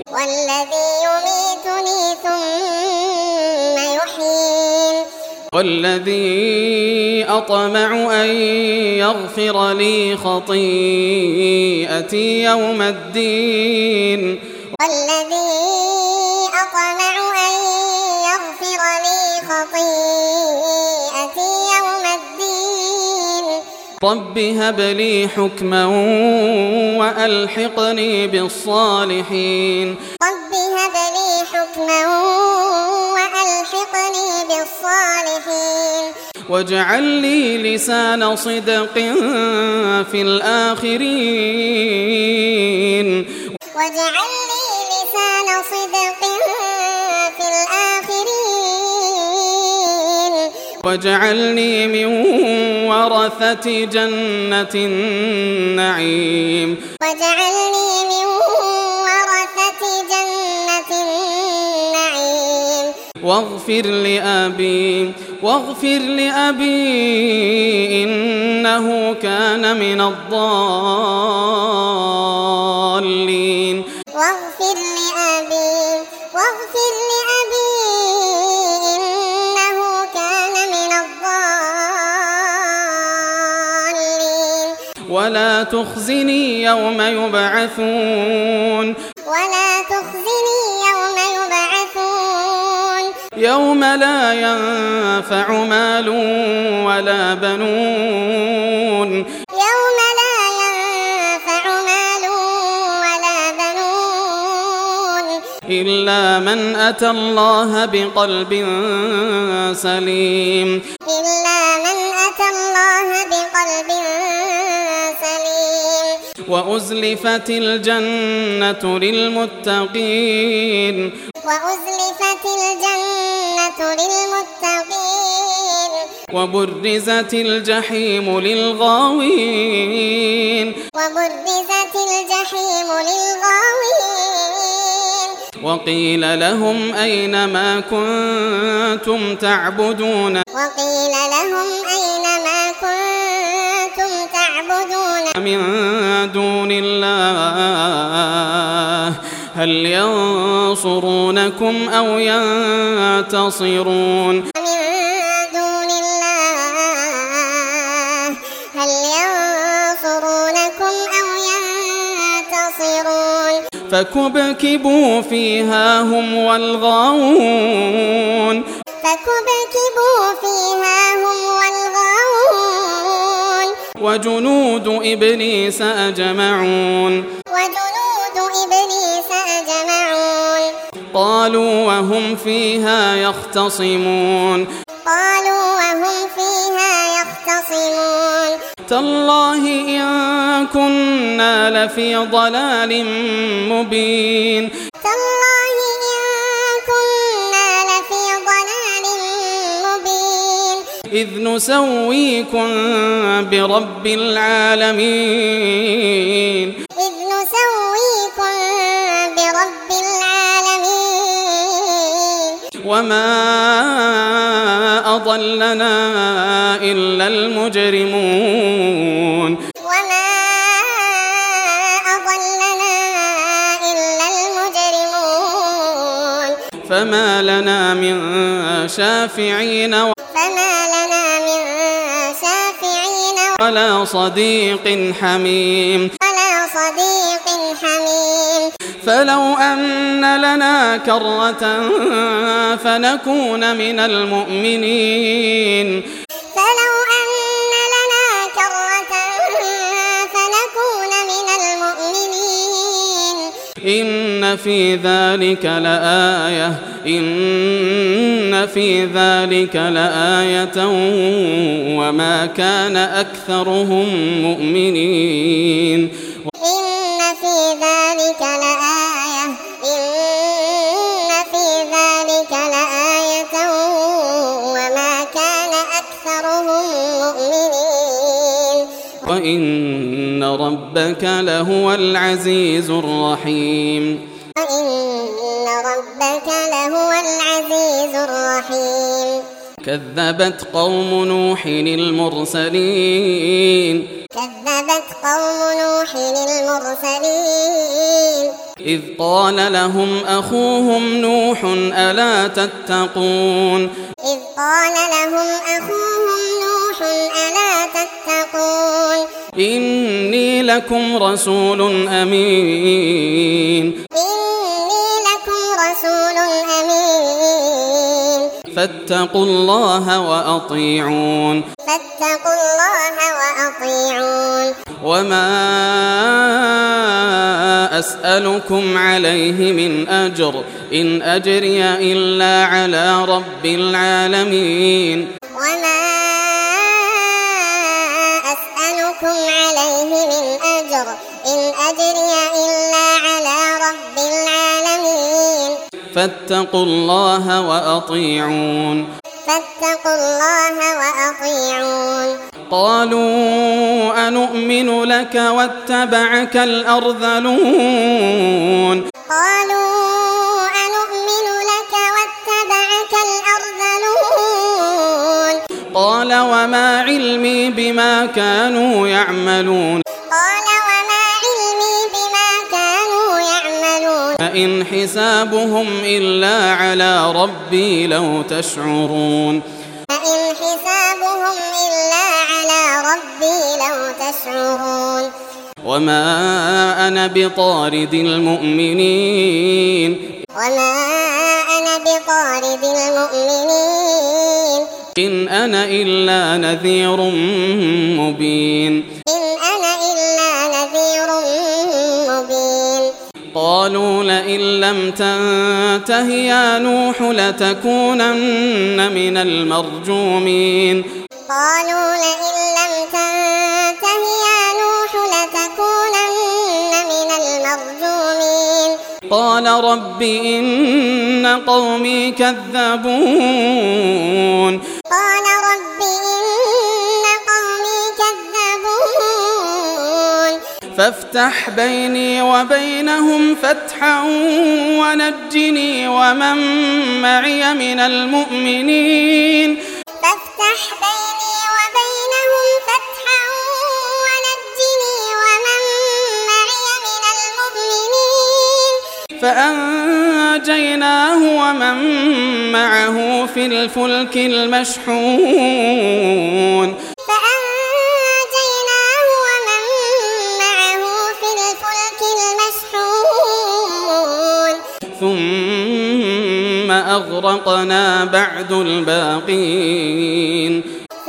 A: والذي أطمع أن يغفر لي خطيئتي يوم الدين رب هب لي حكما وألحقني بالصالحين واجعل لي لسان صدق في الآخرين واجعلني من ورثة جنة النعيم واغفر لأبي إنه كان من الضالين ولا تخزني يوم يبعثون يوم لا ينفع مال ولا بنون إلا من أتى الله بقلب سليم وأزلفت الجنة للمتقين وبرزت الجحيم للغاوين وقيل لهم أين ما كنتم تعبدون من دون الله هل ينصرونكم أو ينتصرون فكبكبوا فيها هم والغاوون وجنود إبليس أجمعون قالوا وهم فيها يختصمون تالله إن كنا لفي ضلال مبين إذ نسويكم برب العالمين وما أضلنا إلا المجرمون فما لنا من شافعين ولا صديق حميم فلو أن لنا كرة فنكون من المؤمنين إن في ذلك لآية وما كان أكثرهم مؤمنين وإن ربك لهو العزيز الرحيم
B: ربك لهو العزيز الرحيم
A: كذبت قوم نوح المرسلين
B: كذبت قوم نوح المرسلين
A: إذ قال لهم أخوهم نوح ألا تتقون
B: إذ قال لهم أخوهم نوح ألا تتقون
A: إني لكم رسول أمين
B: إني لكم رسول أمين
A: فاتقوا الله وأطيعون
B: فاتقوا الله وأطيعون
A: وما أسألكم عليه من أجر إن أجري إلا على رب العالمين
B: وما أسألكم عليه من أجر إن أجري إلا على رب العالمين
A: فاتقوا الله وأطيعون
B: فاتقوا الله وأطيعون
A: قالوا أنؤمن لك واتبعك الأرذلون
B: قالوا أنؤمن لك واتبعك الأرذلون
A: قال وما علمي بما كانوا يعملون
B: قال وما علمي بما كانوا يعملون
A: إن حسابهم إلا على ربي لو تشعرون
B: فإن حسابهم إلا على ربي لو تشعرون
A: وما أنا بطارد المؤمنين
B: وما أنا بطارد المؤمنين
A: إن أنا إلا نذير مبين
B: إن أنا إلا نذير مبين
A: قالوا لئن لم تنته يا نوح لتكونن من المرجومين
B: قالوا لئن لم تنته يا نوح لتكونن من المرجومين
A: قال رب إن قومي كذبون
B: قال رب إن قومي كذبون
A: فافتح بيني وبينهم فتحا ونجني ومن معي من المؤمنين
B: فافتح بيني وبينهم فتحا ونجني ومن معي من المؤمنين
A: فأنجيناه ومن معه في الفلك المشحون
B: فأنجيناه ومن معه في الفلك المشحون
A: ثم أغرقنا بعد الباقين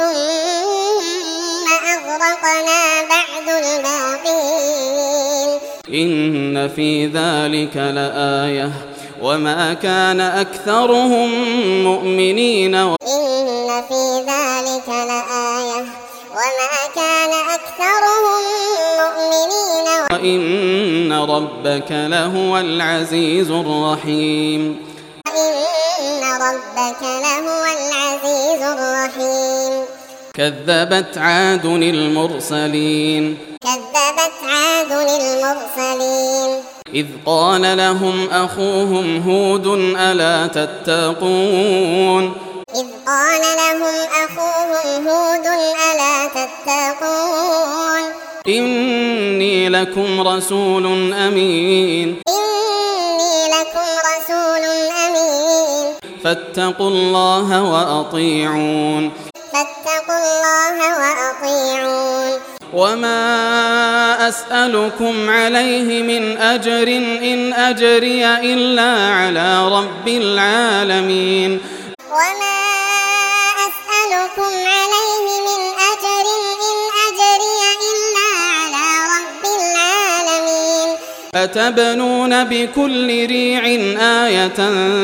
B: ثم أغرقنا بعد الباقين
A: إن في ذلك لآية وما كان أكثرهم مؤمنين
B: إن في ذلك لآية وما كان أكثرهم مؤمنين
A: وإن ربك لهو العزيز الرحيم
B: وإن ربك لهو العزيز الرحيم
A: كذبت عاد المرسلين
B: كذبت عاد المرسلين
A: إذ قال لهم أخوهم هود ألا تتقون
B: إذ قال لهم أخوهم هود ألا تتقون
A: إني لكم رسول أمين
B: إني لكم رسول أمين
A: فاتقوا الله وأطيعون
B: فاتقوا الله وأطيعون
A: وما أسألكم عليه من أجر إن أجري إلا على رب العالمين
B: وما أسألكم عليه من أجر إن أجري إلا على رب العالمين
A: أتبنون بكل ريع آية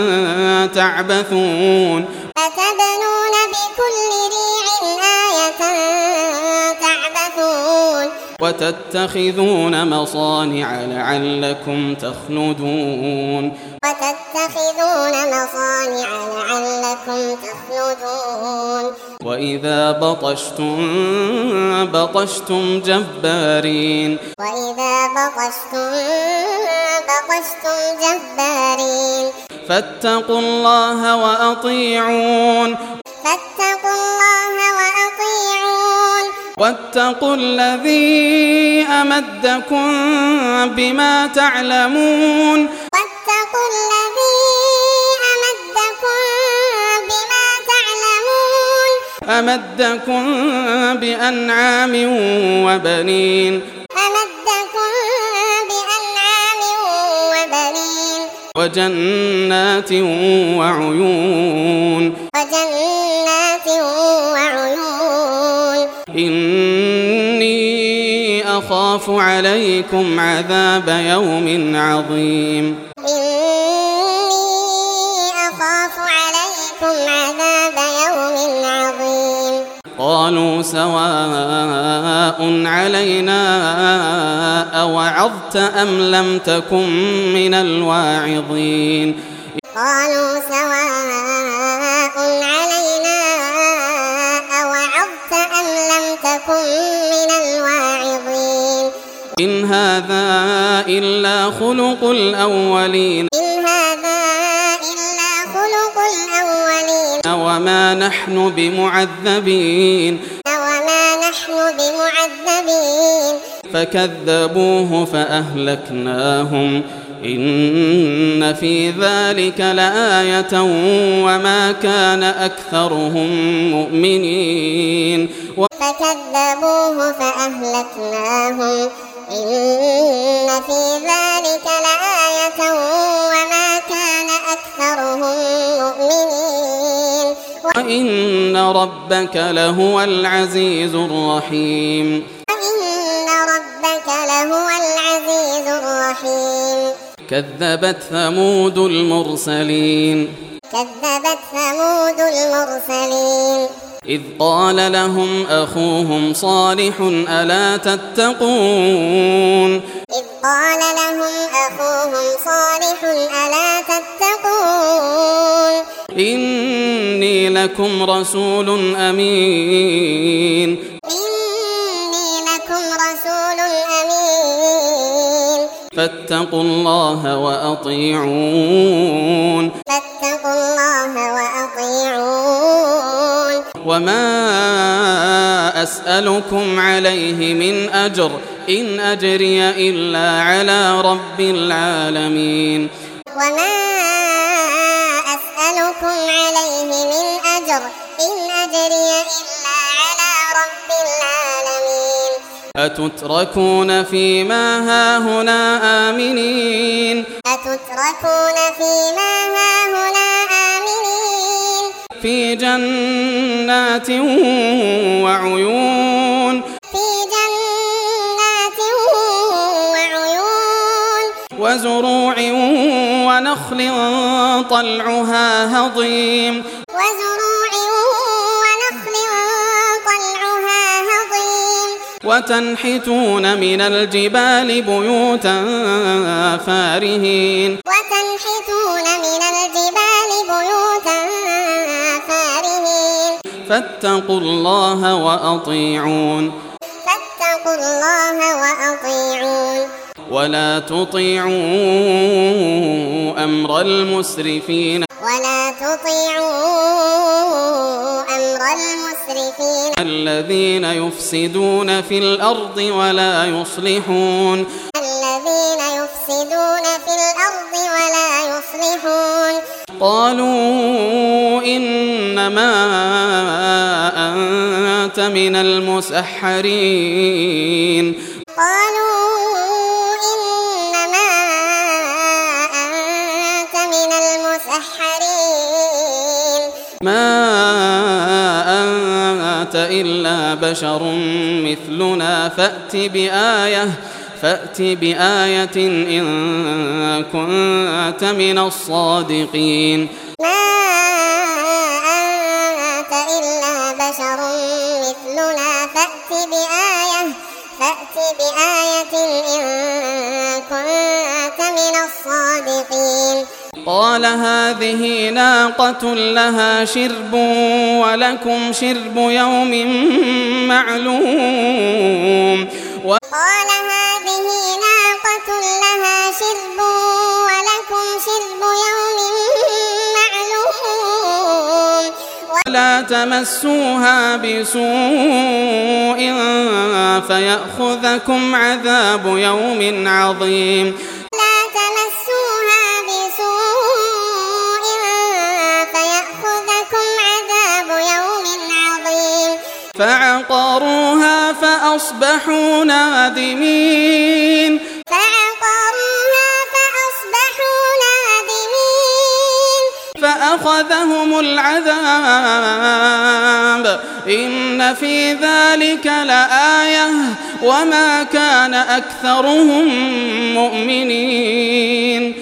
A: تعبثون
B: أتبنون بكل ريع آية تعبثون
A: وتتخذون مصانع لعلكم تخلدون
B: وتتخذون مصانع لعلكم تخلدون
A: وإذا بطشتم بطشتم جبارين
B: وإذا بطشتم جبارين
A: فاتقوا الله وأطيعون واتقوا الذي أمدكم بما تعلمون أمدكم بأنعام وبنين وجنات وعيون إني أخاف عليكم عذاب يوم عظيم قالوا سواء علينا أوعظت أم لم تكن من الواعظين
B: قالوا سواء علينا أوعظت أم لم تكن من الواعظين
A: إن هذا إلا خلق الأولين وما نحن بمعذبين فكذبوه فأهلكناهم إن في ذلك لآية وما كان أكثرهم مؤمنين
B: فكذبوه فأهلكناهم إن في ذلك لآية وما كان أكثرهم مؤمنين
A: وإن ربك لهو العزيز الرحيم كذبت ثمود المرسلين إذ قال لهم أخوهم صالح ألا تتقون إني لكم رسول أمين فاتقوا الله وأطيعون وما أسألكم عليه من أجر إن أجري إلا على رب العالمين أتتركون فيما هاهنا آمنين في جنات وعيون وزروع ونخل طلعها هضيم وتنحتون من الجبال بيوتا فارهين فاتقوا الله وأطيعون ولا تطيعوا أمر المسرفين الذين يفسدون في الأرض ولا يصلحون قالوا إنما أنت من المسحرين ما أنت إلا بشر مثلنا فأت بآية إن كنت من الصادقين
B: فأت بآية إن كنت من الصادقين
A: قال هذه ناقة لها شرب ولكم شرب يوم معلوم
B: قال هذه ناقة لها شرب ولكم شرب يوم معلوم
A: ولا تمسوها بسوء فيأخذكم عذاب يوم عظيم فعقروها فأصبحوا نادمين فأخذهم العذاب إن في ذلك لآية وما كان أكثرهم مؤمنين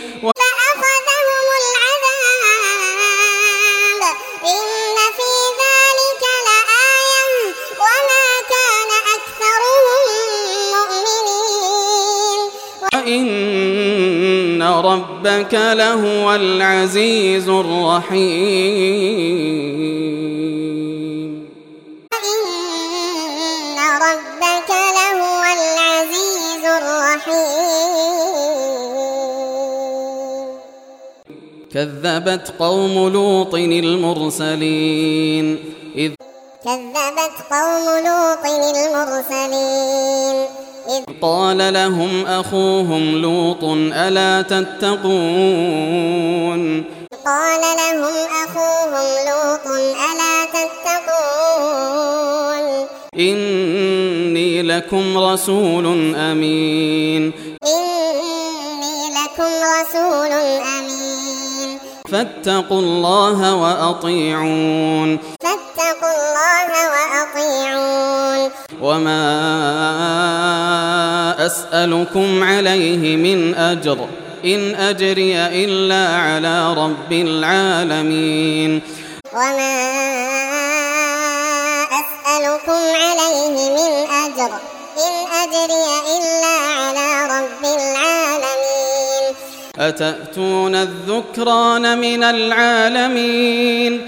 A: وإن ربك لهو العزيز الرحيم
B: وإن ربك لهو العزيز الرحيم
A: كذبت قوم لوط المرسلين إذ قال لهم أخوهم لوط ألا تتقون إني لكم رسول أمين فاتقوا الله وأطيعون وما أسألكم عليه من أجر إن أجري إلا على رب العالمين
B: وما أسألكم عليه من أجر إن أجري إلا على رب العالمين
A: أتأتون الذكران من العالمين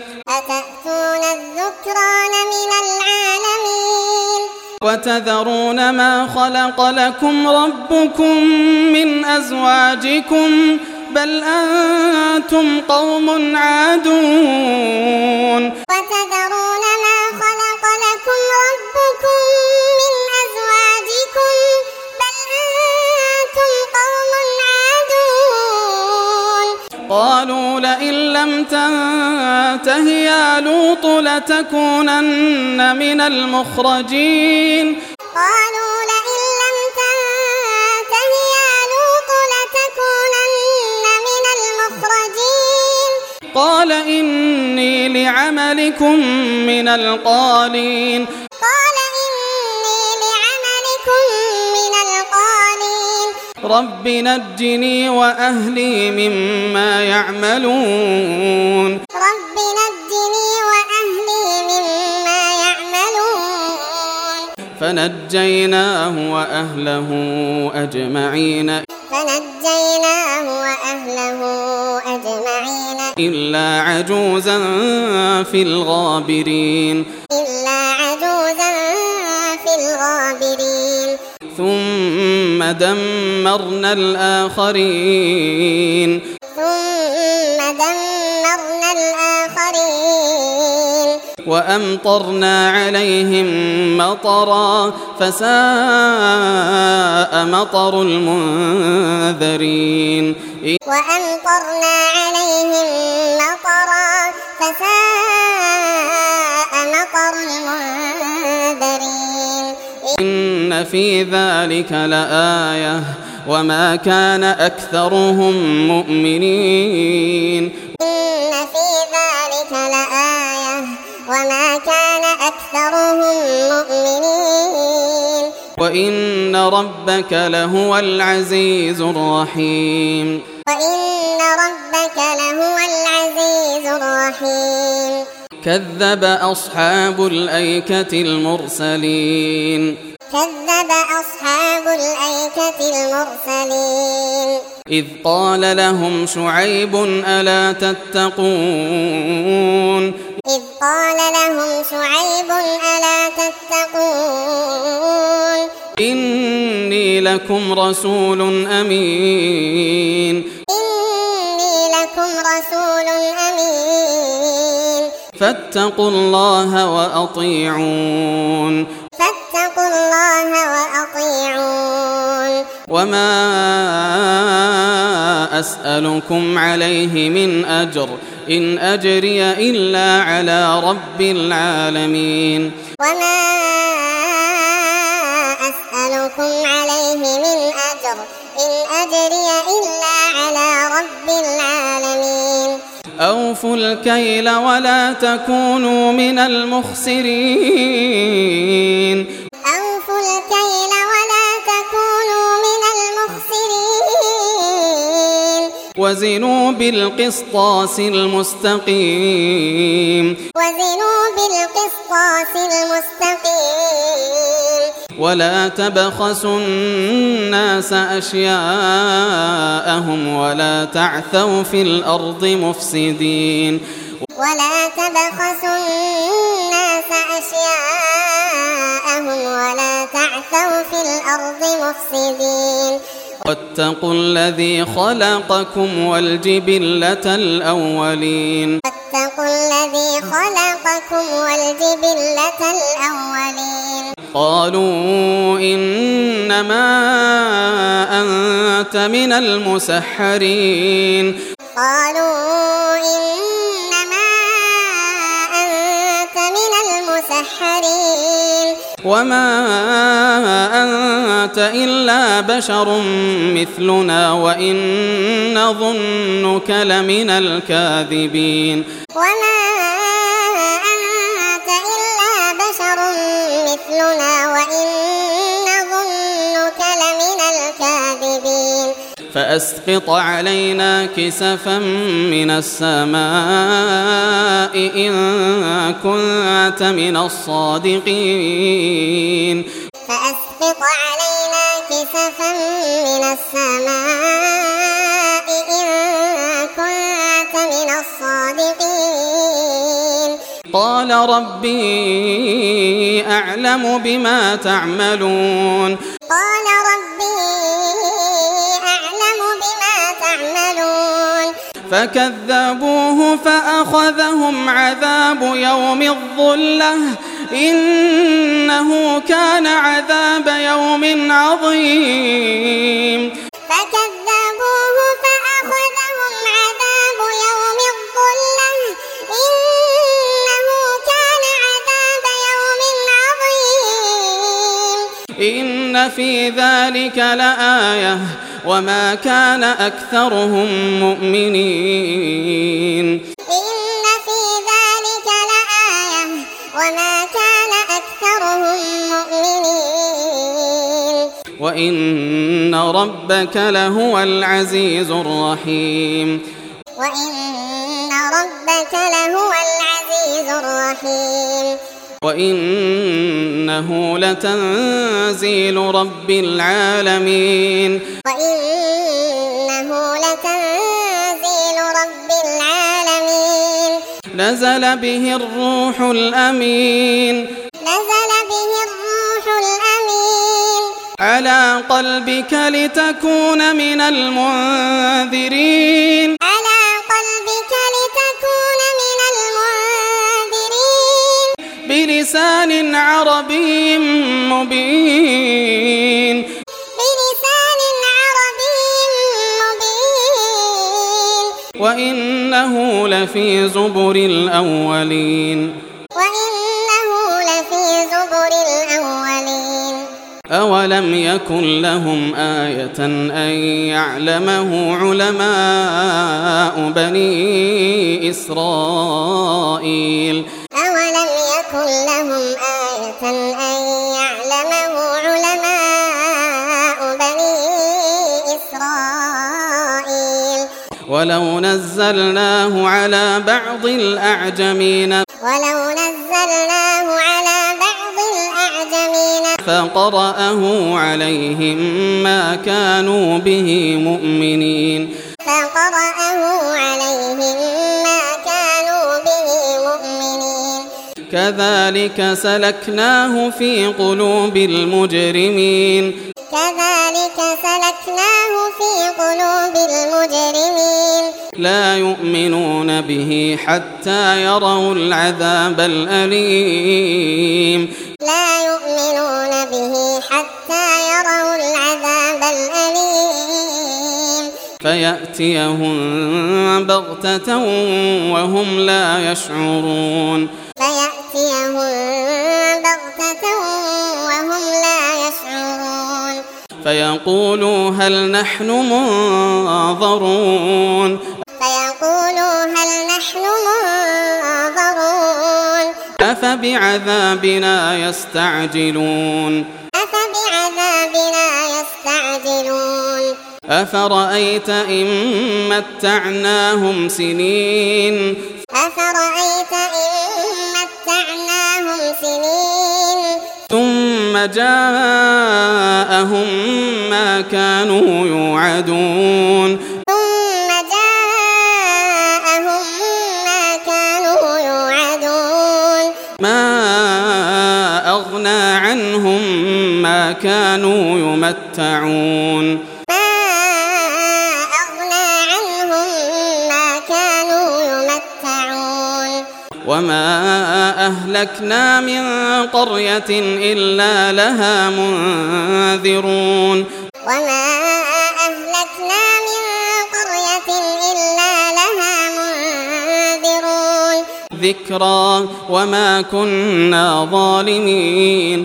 A: وتذرون ما خلق لكم ربكم من أزواجكم بل أنتم قوم عادون
B: وتذرون ما خلق لكم ربكم من أزواجكم بل أنتم قوم عادون
A: قالوا لئن لم تنته يا لوط لتكونن من المخرجين قال إني لعملكم من القالين رب نجني وأهلي مما يعملون فنجيناه وأهله أجمعين إلا عجوزا في الغابرين ثم دمرنا الآخرين وأمطرنا عليهم مطرا فساء مطر المنذرين إن في ذلك لآية وما كان أكثرهم مؤمنين وإن ربك لهو العزيز الرحيم كذب أصحاب الأيكة المرسلين
B: كذب أصحاب الأيكة المرسلين
A: إذ قال لهم شعيب ألا تتقون
B: إذ قال لهم شعيب ألا تتقون
A: إني لكم رسول أمين
B: إني لكم رسول أمين
A: فاتقوا الله وأطيعون
B: فاتقوا الله وأطيعون
A: وما أسألكم عليه من أجر إن أجري إلا على رب العالمين
B: وما أسألكم عليه من أجر إن أجري إلا على رب العالمين
A: أوفوا الكيل ولا تكونوا من المخسرين
B: أوفوا الكيل ولا تكونوا من المخسرين
A: وزنوا بالقسطاس المستقيم
B: وزنوا بالقسطاس المستقيم
A: ولا تبخسوا الناس أشياءهم ولا تعثوا في الأرض مفسدين
B: ولا تبخسوا الناس أشياءهم ولا تعثوا في الأرض مفسدين
A: واتقوا الذي خلقكم والجبلة الأولين
B: واتقوا الذي خلقكم والجبلة الأولين
A: قالوا إنما أنت من المسحرين
B: قالوا إنما أنت من المسحرين
A: وما أنت إلا بشر مثلنا وإن نظنك لمن الكاذبين
B: وما أنت إلا بشر مثلنا وإن نظنك لمن الكاذبين
A: فأسقط علينا كسفا من السماء إن كنت من الصادقين
B: فأسقط علينا كسفا من السماء إن كنت من الصادقين
A: قال ربي أعلم بما تعملون
B: قال ربي أعلم بما تعملون
A: فكذبوه فأخذهم عذاب يوم الظلة إنه كان عذاب يوم عظيم
B: فكذبوه فأخذهم عذاب يوم الظلة إنه كان عذاب يوم عظيم
A: إن في ذلك لآية وما كان أكثرهم مؤمنين
B: إن في ذلك لآية وما كان أكثرهم مؤمنين
A: وإن ربك لهو العزيز الرحيم
B: وإن ربك لهو العزيز الرحيم
A: وإنه لتنزيل رب العالمين
B: وإنه لتنزيل رب العالمين
A: نزل به الروح الأمين
B: نزل به الروح الأمين
A: على قلبك لتكون من المنذرين
B: على قلبك لتكون من المنذرين
A: بلسان عربي مبين
B: بلسان عربي مبين
A: وإنه لفي زبر الأولين
B: وإنه لفي زبر الأولين
A: أولم يكن لهم آية أن يعلمه علماء بني إسرائيل
B: أولم يكن لهم آية أن يعلمه علماء بني إسرائيل
A: ولو نزلناه على بعض الأعجمين
B: ولو نزلناه على بعض الأعجمين يمينا
A: فقرأه عليهم ما كانوا به مؤمنين كذلك سلكناه في قلوب المجرمين لا يؤمنون به حتى يروا العذاب الأليم فيأتيهم بغتة وهم لا يشعرون فيقولوا هل نحن منظرون أفبعذابنا يستعجلون أفرأيت إن متعناهم سنين ثم جاءهم ما كانوا يوعدون ما أغنى عنهم ما كانوا يمتعون وما أهلكنا من قرية إلا لها منذرون ذكرى وما كنا ظالمين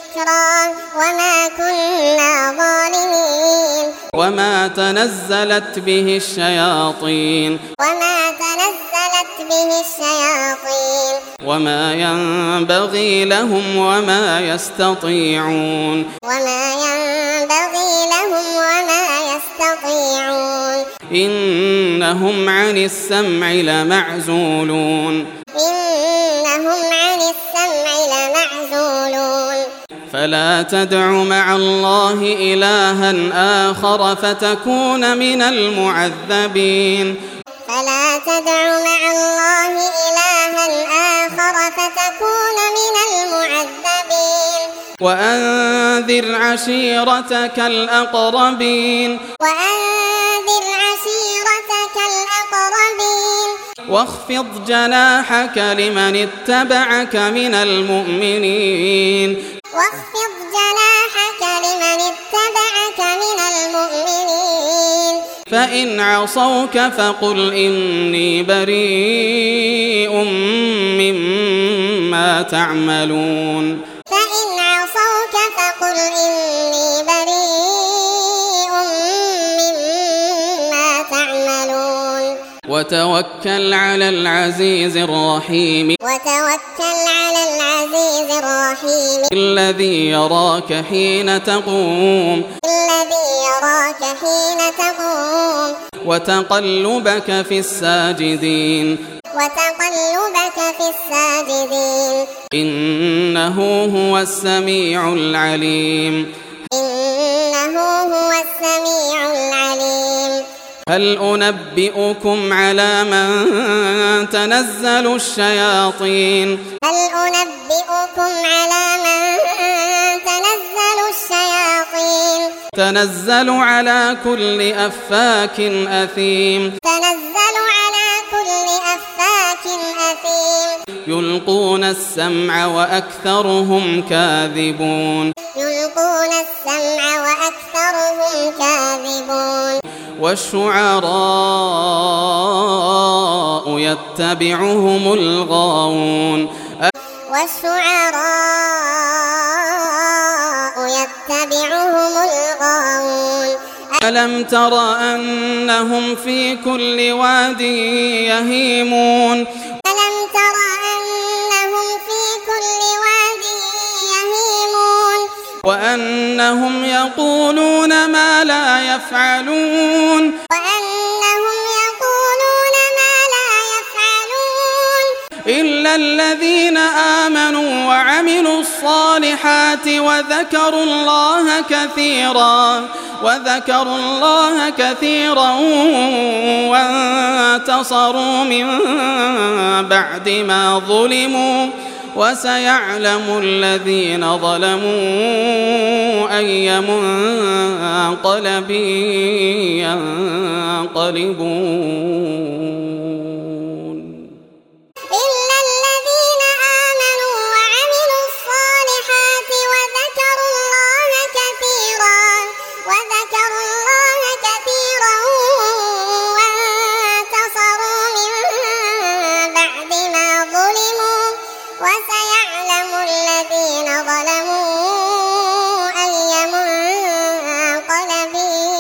A: وما تنزلت به الشياطين وما ينبغي لهم وما يستطيعون إنهم عن السمع لمعزولون فلا تدع مع الله إلها آخر فتكون من المعذبين وأنذر عشيرتك الأقربين واخفض جناحك لمن اتبعك من المؤمنين فإن عصوك فقل إني بريء مما تعملون وتوكل على العزيز الرحيم الذي يراك حين تقوم وتقلبك في الساجدين إنه هو السميع العليم هل أنبئكم على من تنزل الشياطين تنزل على كل أفاك أثيم يلقون السمع وأكثرهم كاذبون والشعراء يتبعهم الغاوون ألم تر أنهم في كل واد يهيمون وأنهم يقولون ما لا يفعلون إلا الذين آمنوا وعملوا الصالحات وذكروا الله كثيرا وانتصروا من بعد ما ظلموا وسيعلم الذين ظلموا أي منقلب ينقلبون.
B: إلا الذين آمنوا وعملوا الصالحات وذكروا الله كثيرا وانتصروا من بعد ما ظلموا وسيعلم الذين ظلموا أي منقلب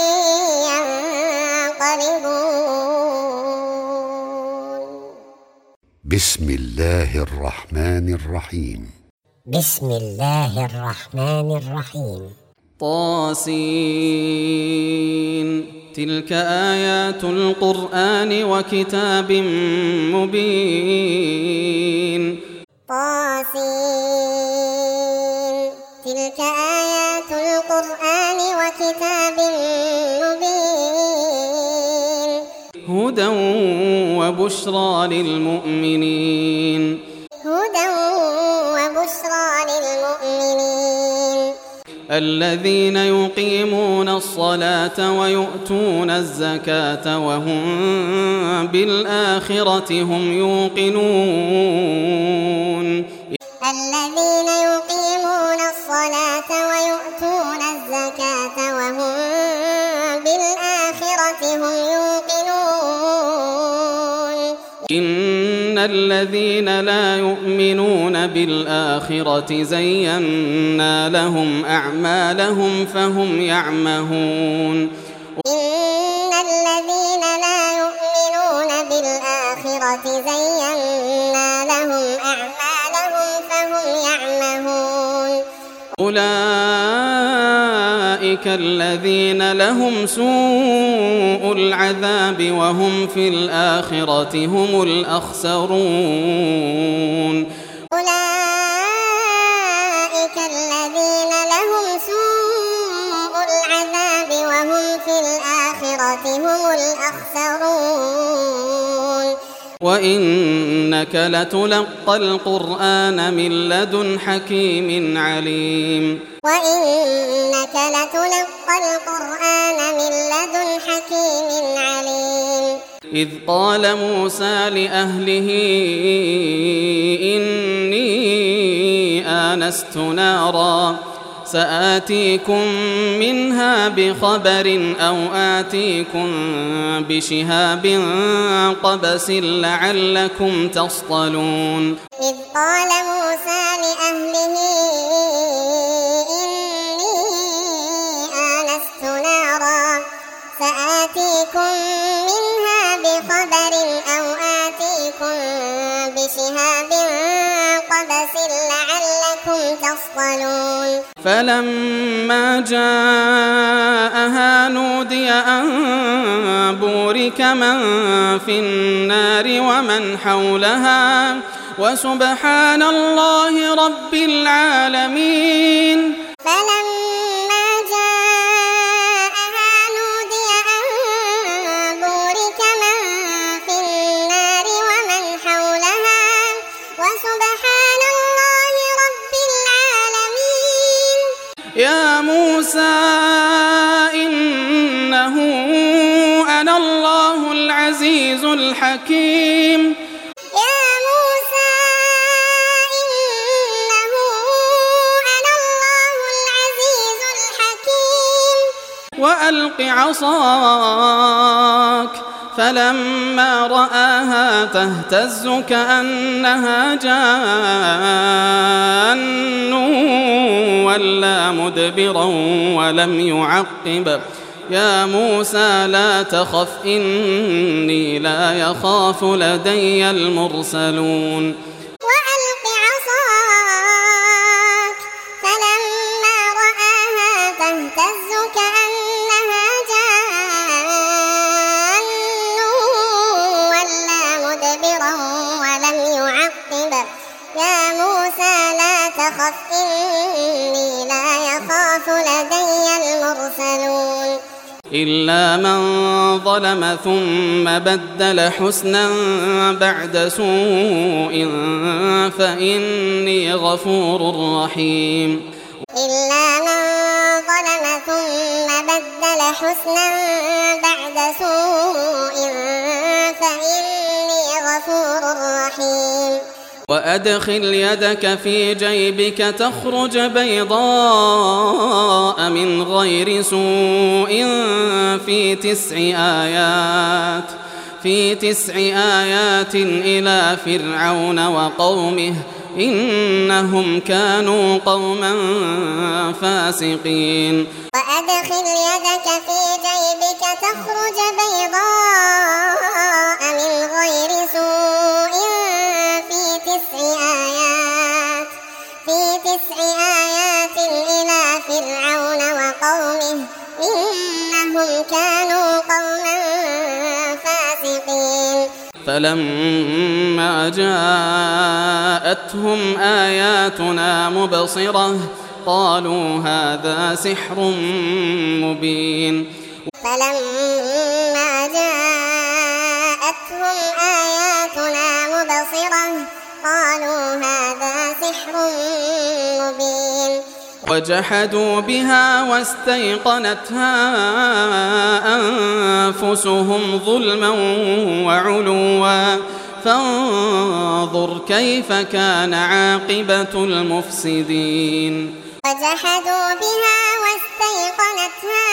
B: ينقلبون.
C: بسم الله الرحمن الرحيم.
D: بسم الله الرحمن الرحيم.
A: طاسين. تلك آيات القرآن وكتاب مبين.
B: طاسين. تلك آيات القرآن وكتاب مبين.
A: هدى وبشرى للمؤمنين.
B: هدى وبشرى للمؤمنين.
A: الذين يقيمون الصلاة ويؤتون الزكاة وهم بالآخرة هم يوقنون.
B: الذين يقيمون الصلاة ويؤتون الزكاة وهم بالآخرة هم يوقنون.
A: إن الذين لا يؤمنون بالآخرة زينا لهم أعمالهم فهم يعمهون.
B: إن الذين لا يؤمنون بالآخرة زينا لهم أعمالهم فهم يعمهون.
A: أولئك الذين لهم سوء العذاب وهم في الآخرة هم الأخسرون.
B: أولئك الذين لهم سوء العذاب وهم في الآخرة هم الأخسرون.
A: وإنك لتلقى القرآن من لدن حكيم عليم.
B: وإنك لتلقى القرآن من لدن حكيم عليم.
A: إذ قال موسى لأهله إني آنست نارا سآتيكم منها بخبر أو آتيكم بشهاب قبس لعلكم تصطلون.
B: إذ قال موسى لأهله إني آنست نارا سآتيكم منها بخبر أو آتيكم بشهاب قبس لعلكم تصطلون.
A: فلما جاءها نودي أن بورك من في النار ومن حولها وسبحان الله رب العالمين.
B: فلما جاءها نودي أن بورك من في النار ومن حولها وسبحان الله رب العالمين.
A: يا موسى إنه أنا الله العزيز الحكيم.
B: يا موسى إنه أنا الله العزيز الحكيم.
A: وألق عصاك فلما رآها تهتز كأنها جان ولا مدبرا ولم يعقب. يا موسى لا تخف إني لا يخاف لدي المرسلون.
B: وألق عصاك فلما رآها تهتز كأنها جان ولا مدبرا ولم يعقب. يا موسى لا تخف إني لا يخاف لدي المرسلون
A: إلا من ظلم ثم بدل حسنا بعد سوء فإني غفور رحيم
B: إلا من ظلم ثم بدل حسنا بعد سوء فإني غفور رحيم
A: وأدخل يدك في جيبك تخرج بيضاء من غير سوء في 9 آيات إلى فرعون وقومه إنهم كانوا قوما فاسقين
B: وأدخل يدك في جيبك تخرج بيضاء من غير سوء في 9 آيات إلى فرعون وقومه إنهم كانوا قوما فاسقين
A: فلما جاءتهم آياتنا مبصرة قالوا هذا سحر مبين
B: فلما جاءتهم آياتنا مبصرة قالوا هذا سحر مبين
A: وجحدوا بها واستيقنتها أنفسهم ظلما وعلوا فانظر كيف كان عاقبة المفسدين
B: وجحدوا بها واستيقنتها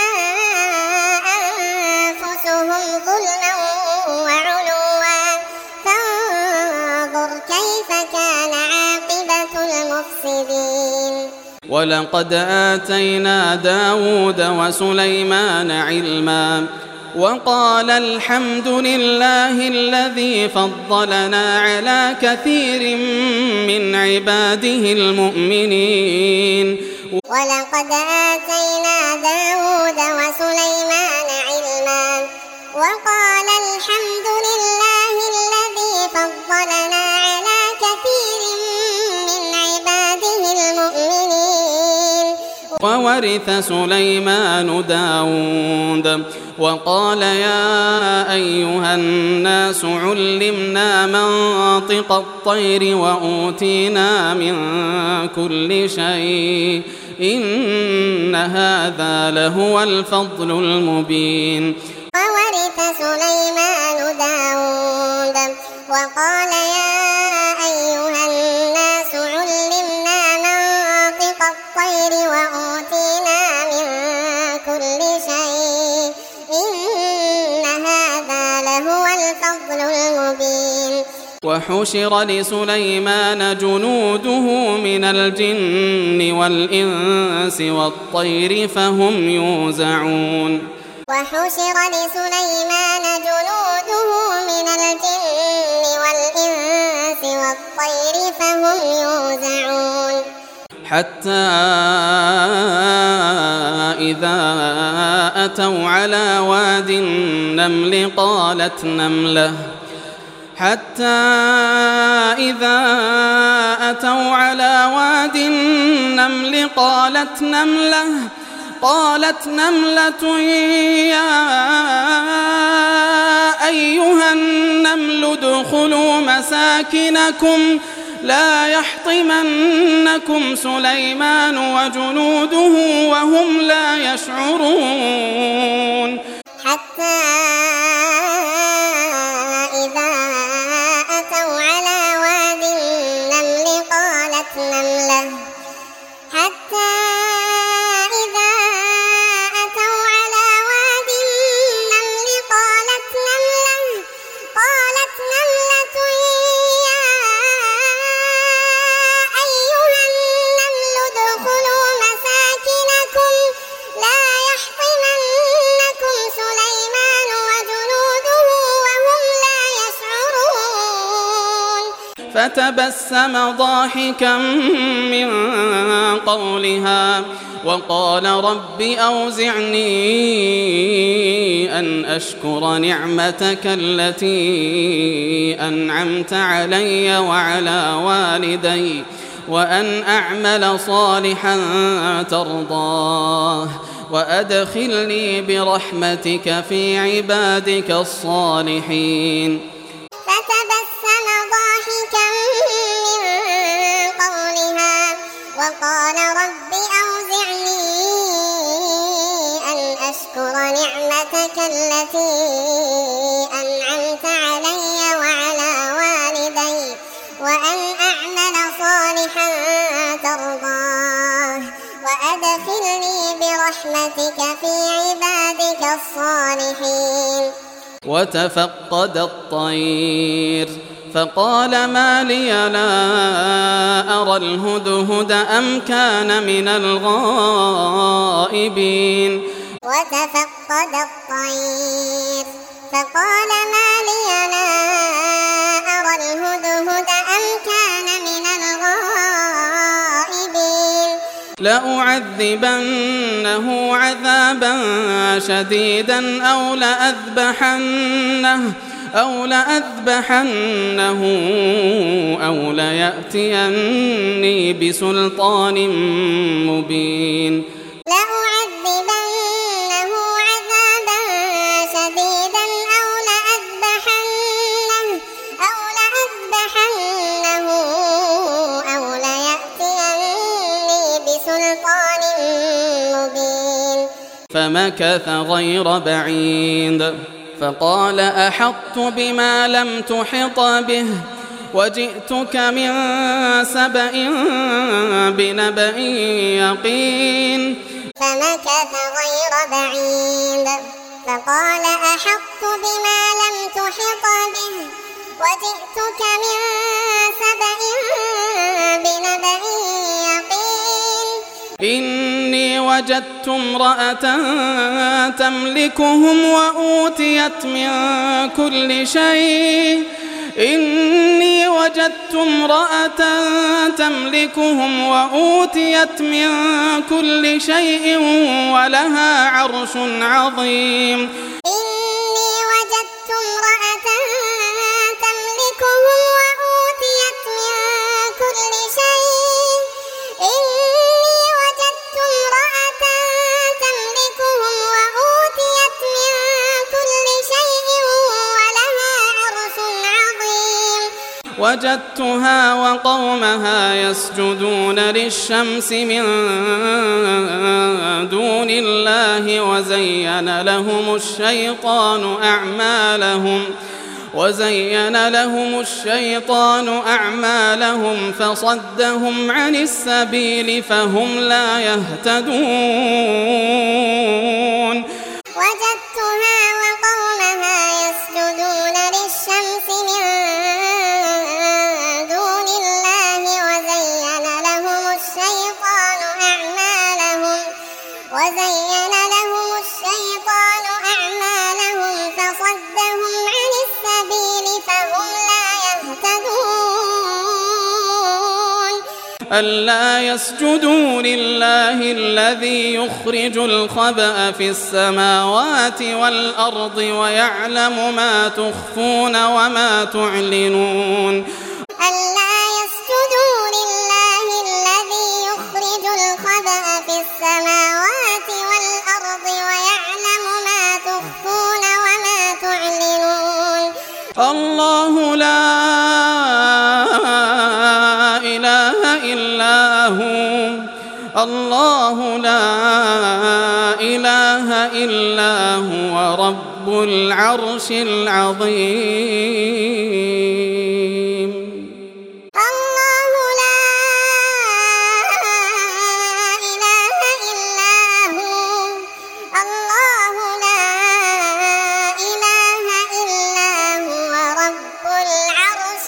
B: أنفسهم ظلما وعلوا فانظر كيف كان عاقبة المفسدين
A: ولقد آتينا داود وسليمان علما وقال الحمد لله الذي فضلنا على كثير من عباده المؤمنين
B: ولقد آتينا داود وسليمان علما وقال الحمد لله الذي فضلنا على كثير من عباده المؤمنين
A: وورث سليمان داود وقال يا أيها الناس علمنا منطق الطير وأوتينا من كل شيء إن هذا لهو الفضل المبين
B: وورث سليمان داود وقال يا أيها الناس علمنا منطق الطير وأوتينا من كل شيء إن هذا لهو الفضل المبين
A: وحشر لسليمان جنوده من الجن والإنس والطير فهم يوزعون
B: وحشر لسليمان جنوده من الجن والإنس والطير فهم يوزعون
A: حتى إذا أتوا على واد النمل قالت نملة يا أيها النمل ادخلوا مساكنكم لا يحطمنكم سليمان وجنوده وهم لا يشعرون
B: حتى إذا أتوا على واد النمل قالت نملة
A: فتبسم ضاحكا من قولها وقال رب أوزعني أن أشكر نعمتك التي أنعمت علي وعلى والدي وأن أعمل صالحا ترضاه وأدخلني برحمتك في عبادك الصالحين.
B: فتبسم ضاحكا من قولها وقال رب أوزعني أن أشكر نعمتك التي أنعمت علي وعلى والدي وأن أعمل صالحا ترضاه وأدخلني برحمتك في عبادك الصالحين.
A: وتفقد الطير فقال ما لي لا أرى الهدهد أم كان من الغائبين.
B: وتفقد الطير فقال ما لي لا أرى الهدهد أم كان من الغائبين.
A: لأعذبنه عذابا شديدا أو لأذبحنه أو ليأتيني بسلطان مبين.
B: لأعذبنه عذابا شديدا أو لأذبحنه أو ليأتيني بسلطان مبين.
A: فمكث غير بعيد فقال أحطت بما لم تحط به وجئتك من سبأ بنبأ يقين.
B: فمكث غير بعيد فقال أحطت بما لم تحط به وجئتك من سبأ بنبأ يقين.
A: إني وجدت امرأة تملكهم وأوتيت من كل شيء ولها عرش عظيم.
B: إني وجدت امرأة تملكهم وأوتيت من كل شيء ولها عرش عظيم.
A: وجدتها وقومها يسجدون للشمس من دون الله وزين لهم الشيطان أعمالهم فصدهم عن السبيل فهم لا يهتدون.
B: وجدتها وقومها يسجدون للشمس من دون الله وزين لهم الشيطان أعمالهم فصدهم عن السبيل فهم لا يهتدون.
A: ألا يسجدوا لله الذي يخرج الخبأ في السماوات والأرض ويعلم ما تخفون وما تعلنون.
B: ألا يسجدوا لله الذي يخرج الخبأ في السماوات والأرض ويعلم ما تخفون وما تعلنون.
A: الله لا إله إلا هو رب العرش العظيم.
B: الله لا إله إلا هو رب العرش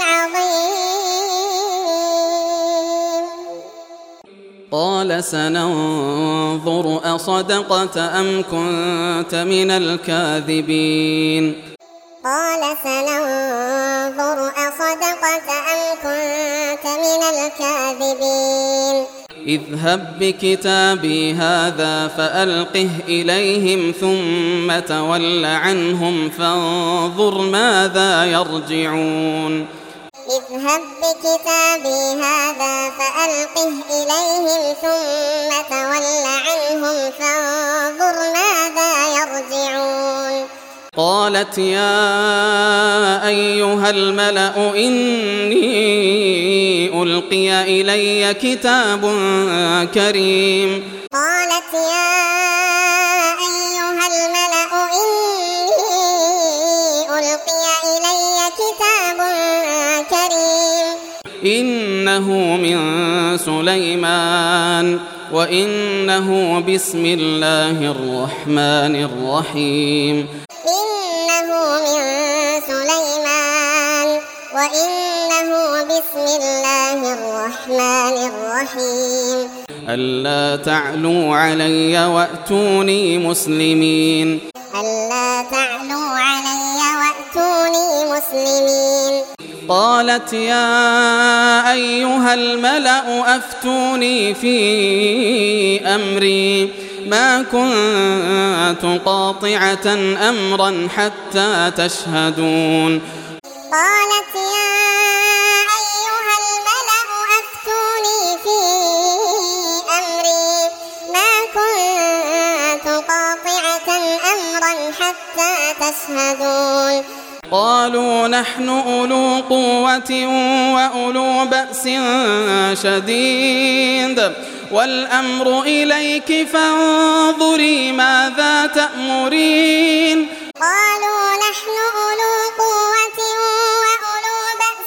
B: العظيم.
A: قال سننظر أصدقت أم كنت من الكاذبين.
B: قال سننظر أصدقت أم كنت من الكاذبين.
A: اذهب بكتابي هذا فألقه إليهم ثم تول عنهم فانظر ماذا يرجعون
B: اذهب بكتابي هذا فألقه إليهم ثم تول عنهم فانظر ماذا يرجعون
A: قالت يا أيها الملأ إني ألقي إلي كتاب كريم
B: قالت يا أيها الملأ إني ألقي إلي كتاب كريم
A: إنه من سليمان وإنه بسم الله الرحمن الرحيم
B: إنه من سليمان وإنه بسم الله الرحمن الرحيم
A: ألا تعلوا علي وأتوني مسلمين
B: ألا تعلوا علي وأتوني مسلمين
A: قالت يا أيها الملأ أفتوني في أمري ما كنت قاطعة أمرا حتى تشهدون
B: قالت يا أيها الملأ أفتوني في أمري ما كنت قاطعة أمرا حتى تشهدون
A: قالوا نحن أولو قوة وأولو بأس شديد والأمر إليك فانظري ماذا تأمرين
B: قالوا نحن أولو قوة وأولو بأس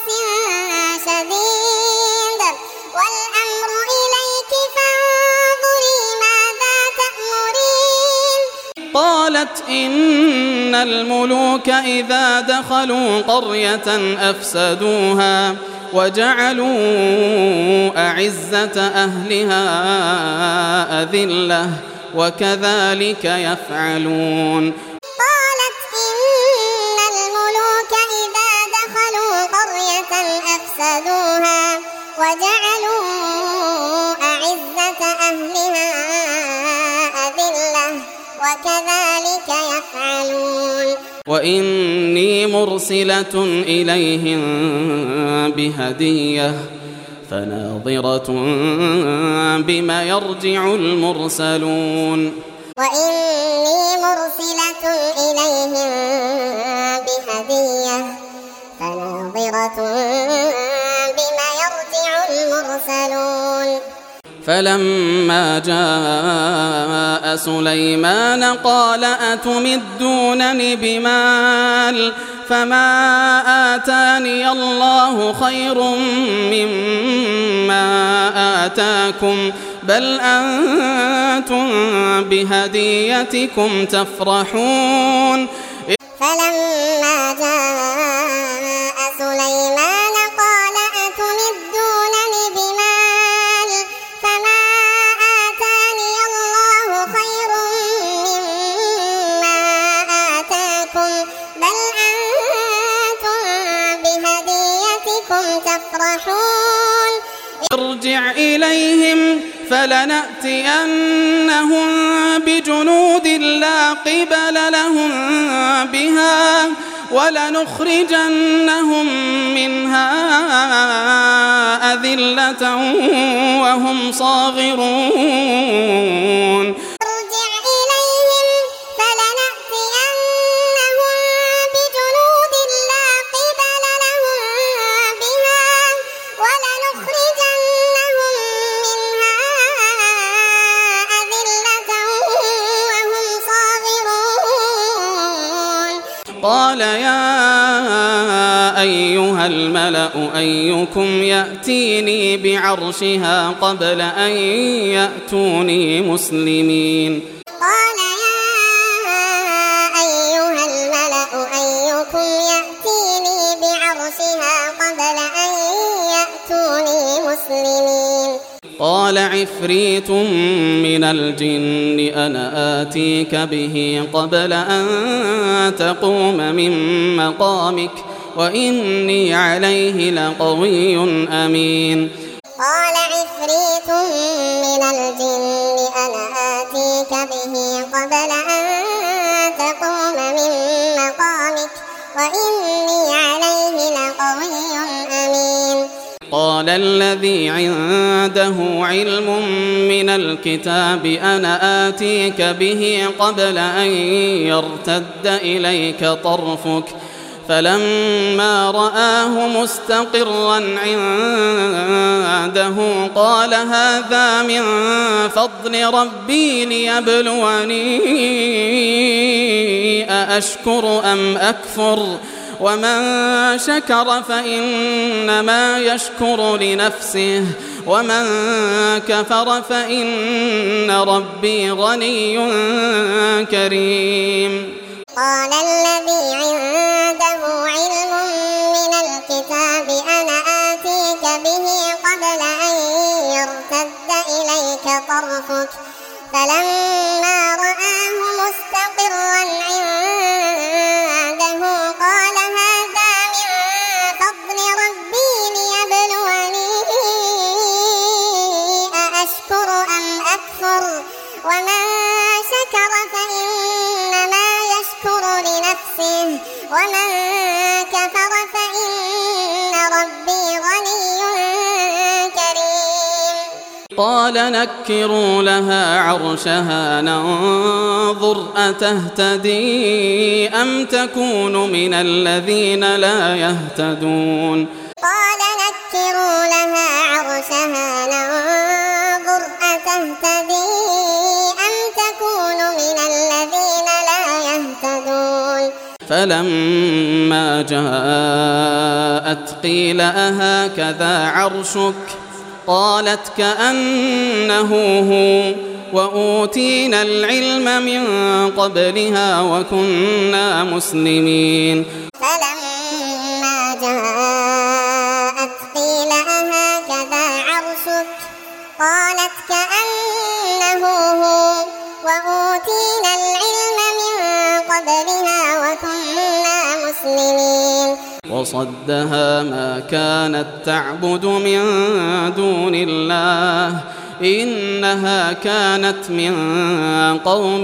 B: شديد والأمر إليك فانظري ماذا تأمرين
A: قالت إن الملوك إذا دخلوا قرية أفسدوها وجعلوا أعزة أهلها أذلة وكذلك يفعلون
B: قالت إن الملوك إذا دخلوا قرية أفسدوها وجعلوا أعزة أهلها أذلة وكذلك يفعلون
A: وإني مرسلة إليهم بهدية فناظرة بما يرجع المرسلون
B: وإني مرسلة إليهم بهدية فناظرة بما يرجع المرسلون
A: فلما جاء سليمان قال أتمدونني بمال فما آتاني الله خير مما آتاكم بل أنتم بهديتكم تفرحون
B: فلما جاء سليمان قال أتمدونني بمال فما آتاني الله خير مما آتاكم بل أنتم بهديتكم تفرحون
A: ارجع إليهم فلنأتينهم بجنود لا قبل لهم بها ولنخرجنهم منها أذلة وهم صاغرون
B: ارجع إليهم فلنأتينهم بجنود لا قبل لهم بها ولنخرجنهم منها أذلة وهم صاغرون
A: قال يا أيها الملأ أيكم يأتيني بعرشها قبل أن يأتوني مسلمين
B: قال يا أيها الملأ أيكم يأتيني بعرشها قبل أن يأتوني مسلمين
A: قال عفريت من الجن أنا آتيك به قبل أن تقوم من مقامك وإني عليه لقوي أمين
B: قال عفريت من الجن أنا آتيك به قبل أن تقوم من مقامك وإني عليه لقوي أمين.
A: قال الذي عنده علم من الكتاب أنا آتيك به قبل أن يرتد إليك طرفك فلما رآه مستقرا عنده قال هذا من فضل ربي ليبلوني أأشكر أم أكفر ومن شكر فإنما يشكر لنفسه ومن كفر فإن ربي غني كريم.
B: قال الذي عنده علم من الكتاب أنا آتيك به قبل أن يرتد إليك طرفك فلما رآه مستقرا عنده قال هذا من فضل ربي ليبلوني أأشكر أم أكفر ومن شكر فإنما يشكر لنفسه ومن كفر فإن ربي غني كريم.
A: قال نكروا لها عرشها ننظر أتهتدي أم تكون من الذين لا يهتدون.
B: قال نكروا لها عرشها ننظر أتهتدي أم تكون من الذين لا يهتدون.
A: فلما جاءت قيل أهكذا عرشك قالت كأنه هو وأوتينا العلم من قبلها وكنا مسلمين.
B: فلما جاءت قيل أهكذا عرشك قالت كأنه هو وأوتينا العلم من قبلها وكنا مسلمين.
A: وصدها ما كانت تعبد من دون الله إنها كانت من قوم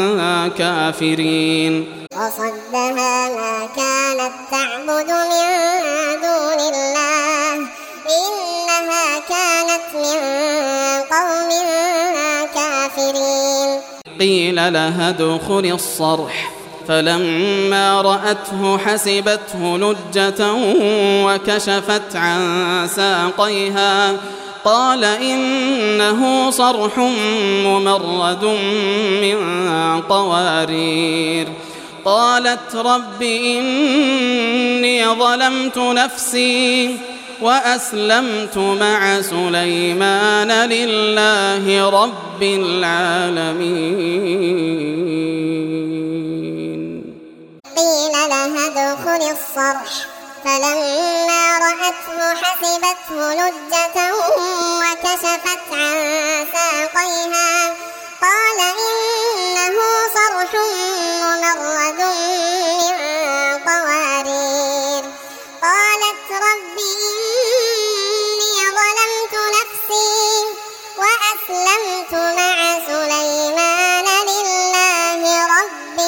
A: كافرين.
B: وصدها ما كانت تعبد من دون الله إنها كانت من قوم كافرين.
A: قيل لها ادخل الصرح فلما رأته حسبته لجة وكشفت عن ساقيها قال إنه صرح ممرد من قوارير. قالت رب إني ظلمت نفسي وأسلمت مع سليمان لله رب العالمين.
B: قيل لها ادخل الصرح فلما رأته حسبته لجة وكشفت عن ساقيها قال إنه صرح ممرد من قوارير. قالت رب إني ظلمت نفسي وأسلمت مع سليمان لله رب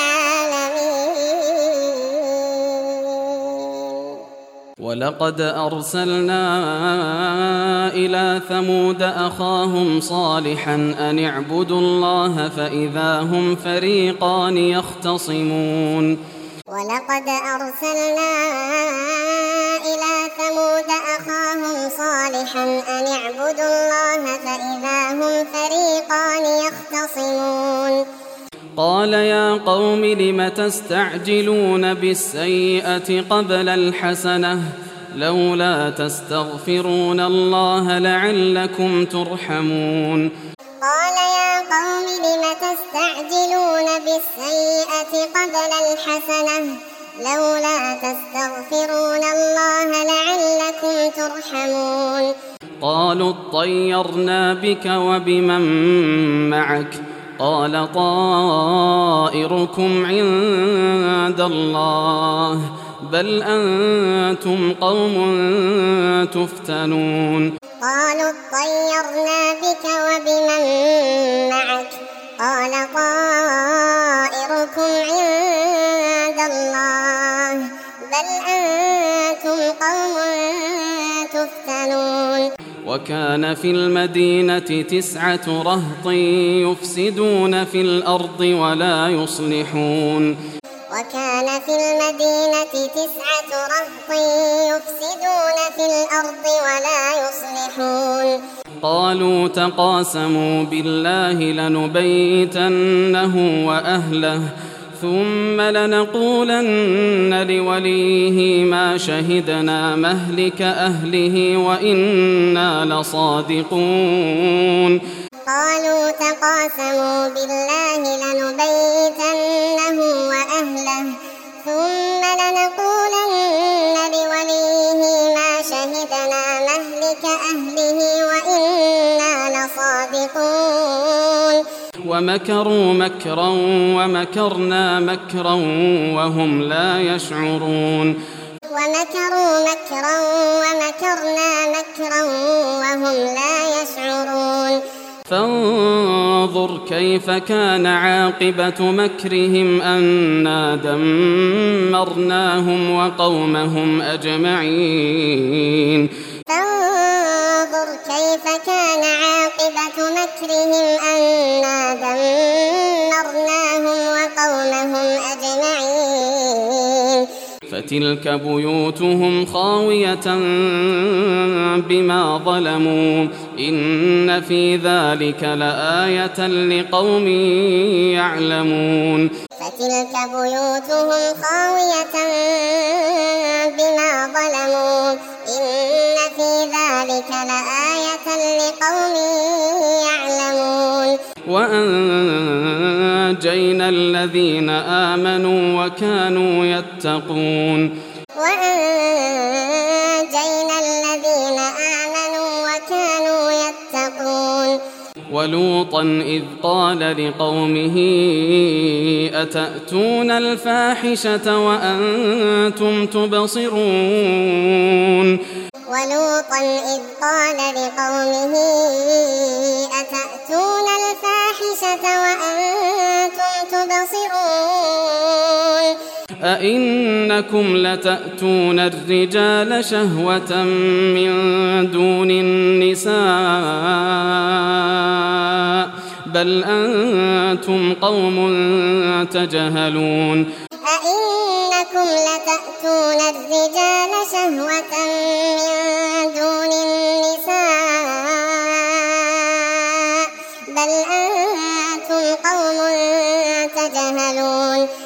B: العالمين.
A: ولقد أرسلنا إلى ثمود أخاهم صالحا أن اعبدوا الله فإذا هم فريقان يختصمون.
B: ولقد أرسلنا إلى ثمود أخاهم صالحا أن اعبدوا الله فإذا هم فريقان يختصمون.
A: قال يا قوم لم تستعجلون بالسيئة قبل الحسنة لولا تستغفرون الله لعلكم ترحمون.
B: قال يا قوم لم تستعجلون بالسيئة قبل الحسنة لولا تستغفرون الله لعلكم ترحمون.
A: قالوا اطيرنا بك وبمن معك قال طائركم عند الله بل أنتم قوم تفتنون.
B: قالوا اطيرنا بك وبمن معك قال طائركم عند الله بل أنتم قوم تفتنون.
A: وكان في المدينة 9 رهط يفسدون في الأرض ولا يصلحون.
B: وكان في المدينة 9 رهط يفسدون في الأرض ولا يصلحون.
A: قالوا تقاسموا بالله لنبيتنه وأهله ثم لنقولن لوليه ما شهدنا مهلك أهله وإنا لصادقون.
B: قالوا تقاسموا بالله لنبيتنه وأهله ثم لنقولن لوليه ما شهدنا مهلك أهله وإنا لصادقون.
A: ومكروا مكرا ومكرنا مكرا وهم لا يشعرون.
B: ومكروا مكرا ومكرنا مكرا وهم لا يشعرون.
A: فانظر كيف كان عاقبة مكرهم أنا دمرناهم وقومهم أجمعين.
B: فانظر كيف كان عاقبة مكرهم أنا دمرناهم وقومهم أجمعين.
A: فتلك بيوتهم خاوية بما ظلموا إن في ذلك لآية لقوم يعلمون.
B: فتلك بيوتهم خاوية بما ظلموا إن في ذلك لآية لقوم يعلمون.
A: وأنجينا الذين آمنوا وكانوا يتقون.
B: وأنجينا الذين آمنوا وكانوا يتقون.
A: ولوطا إذ قال لقومه أتأتون الفاحشة وأنتم تبصرون.
B: ولوطا إذ قال لقومه أتأتون الفاحشة وأنتم تبصرون.
A: أئنكم لتأتون الرجال شهوة من دون النساء بل أنتم قوم تجهلون.
B: أئنكم لتأتون الرجال شهوة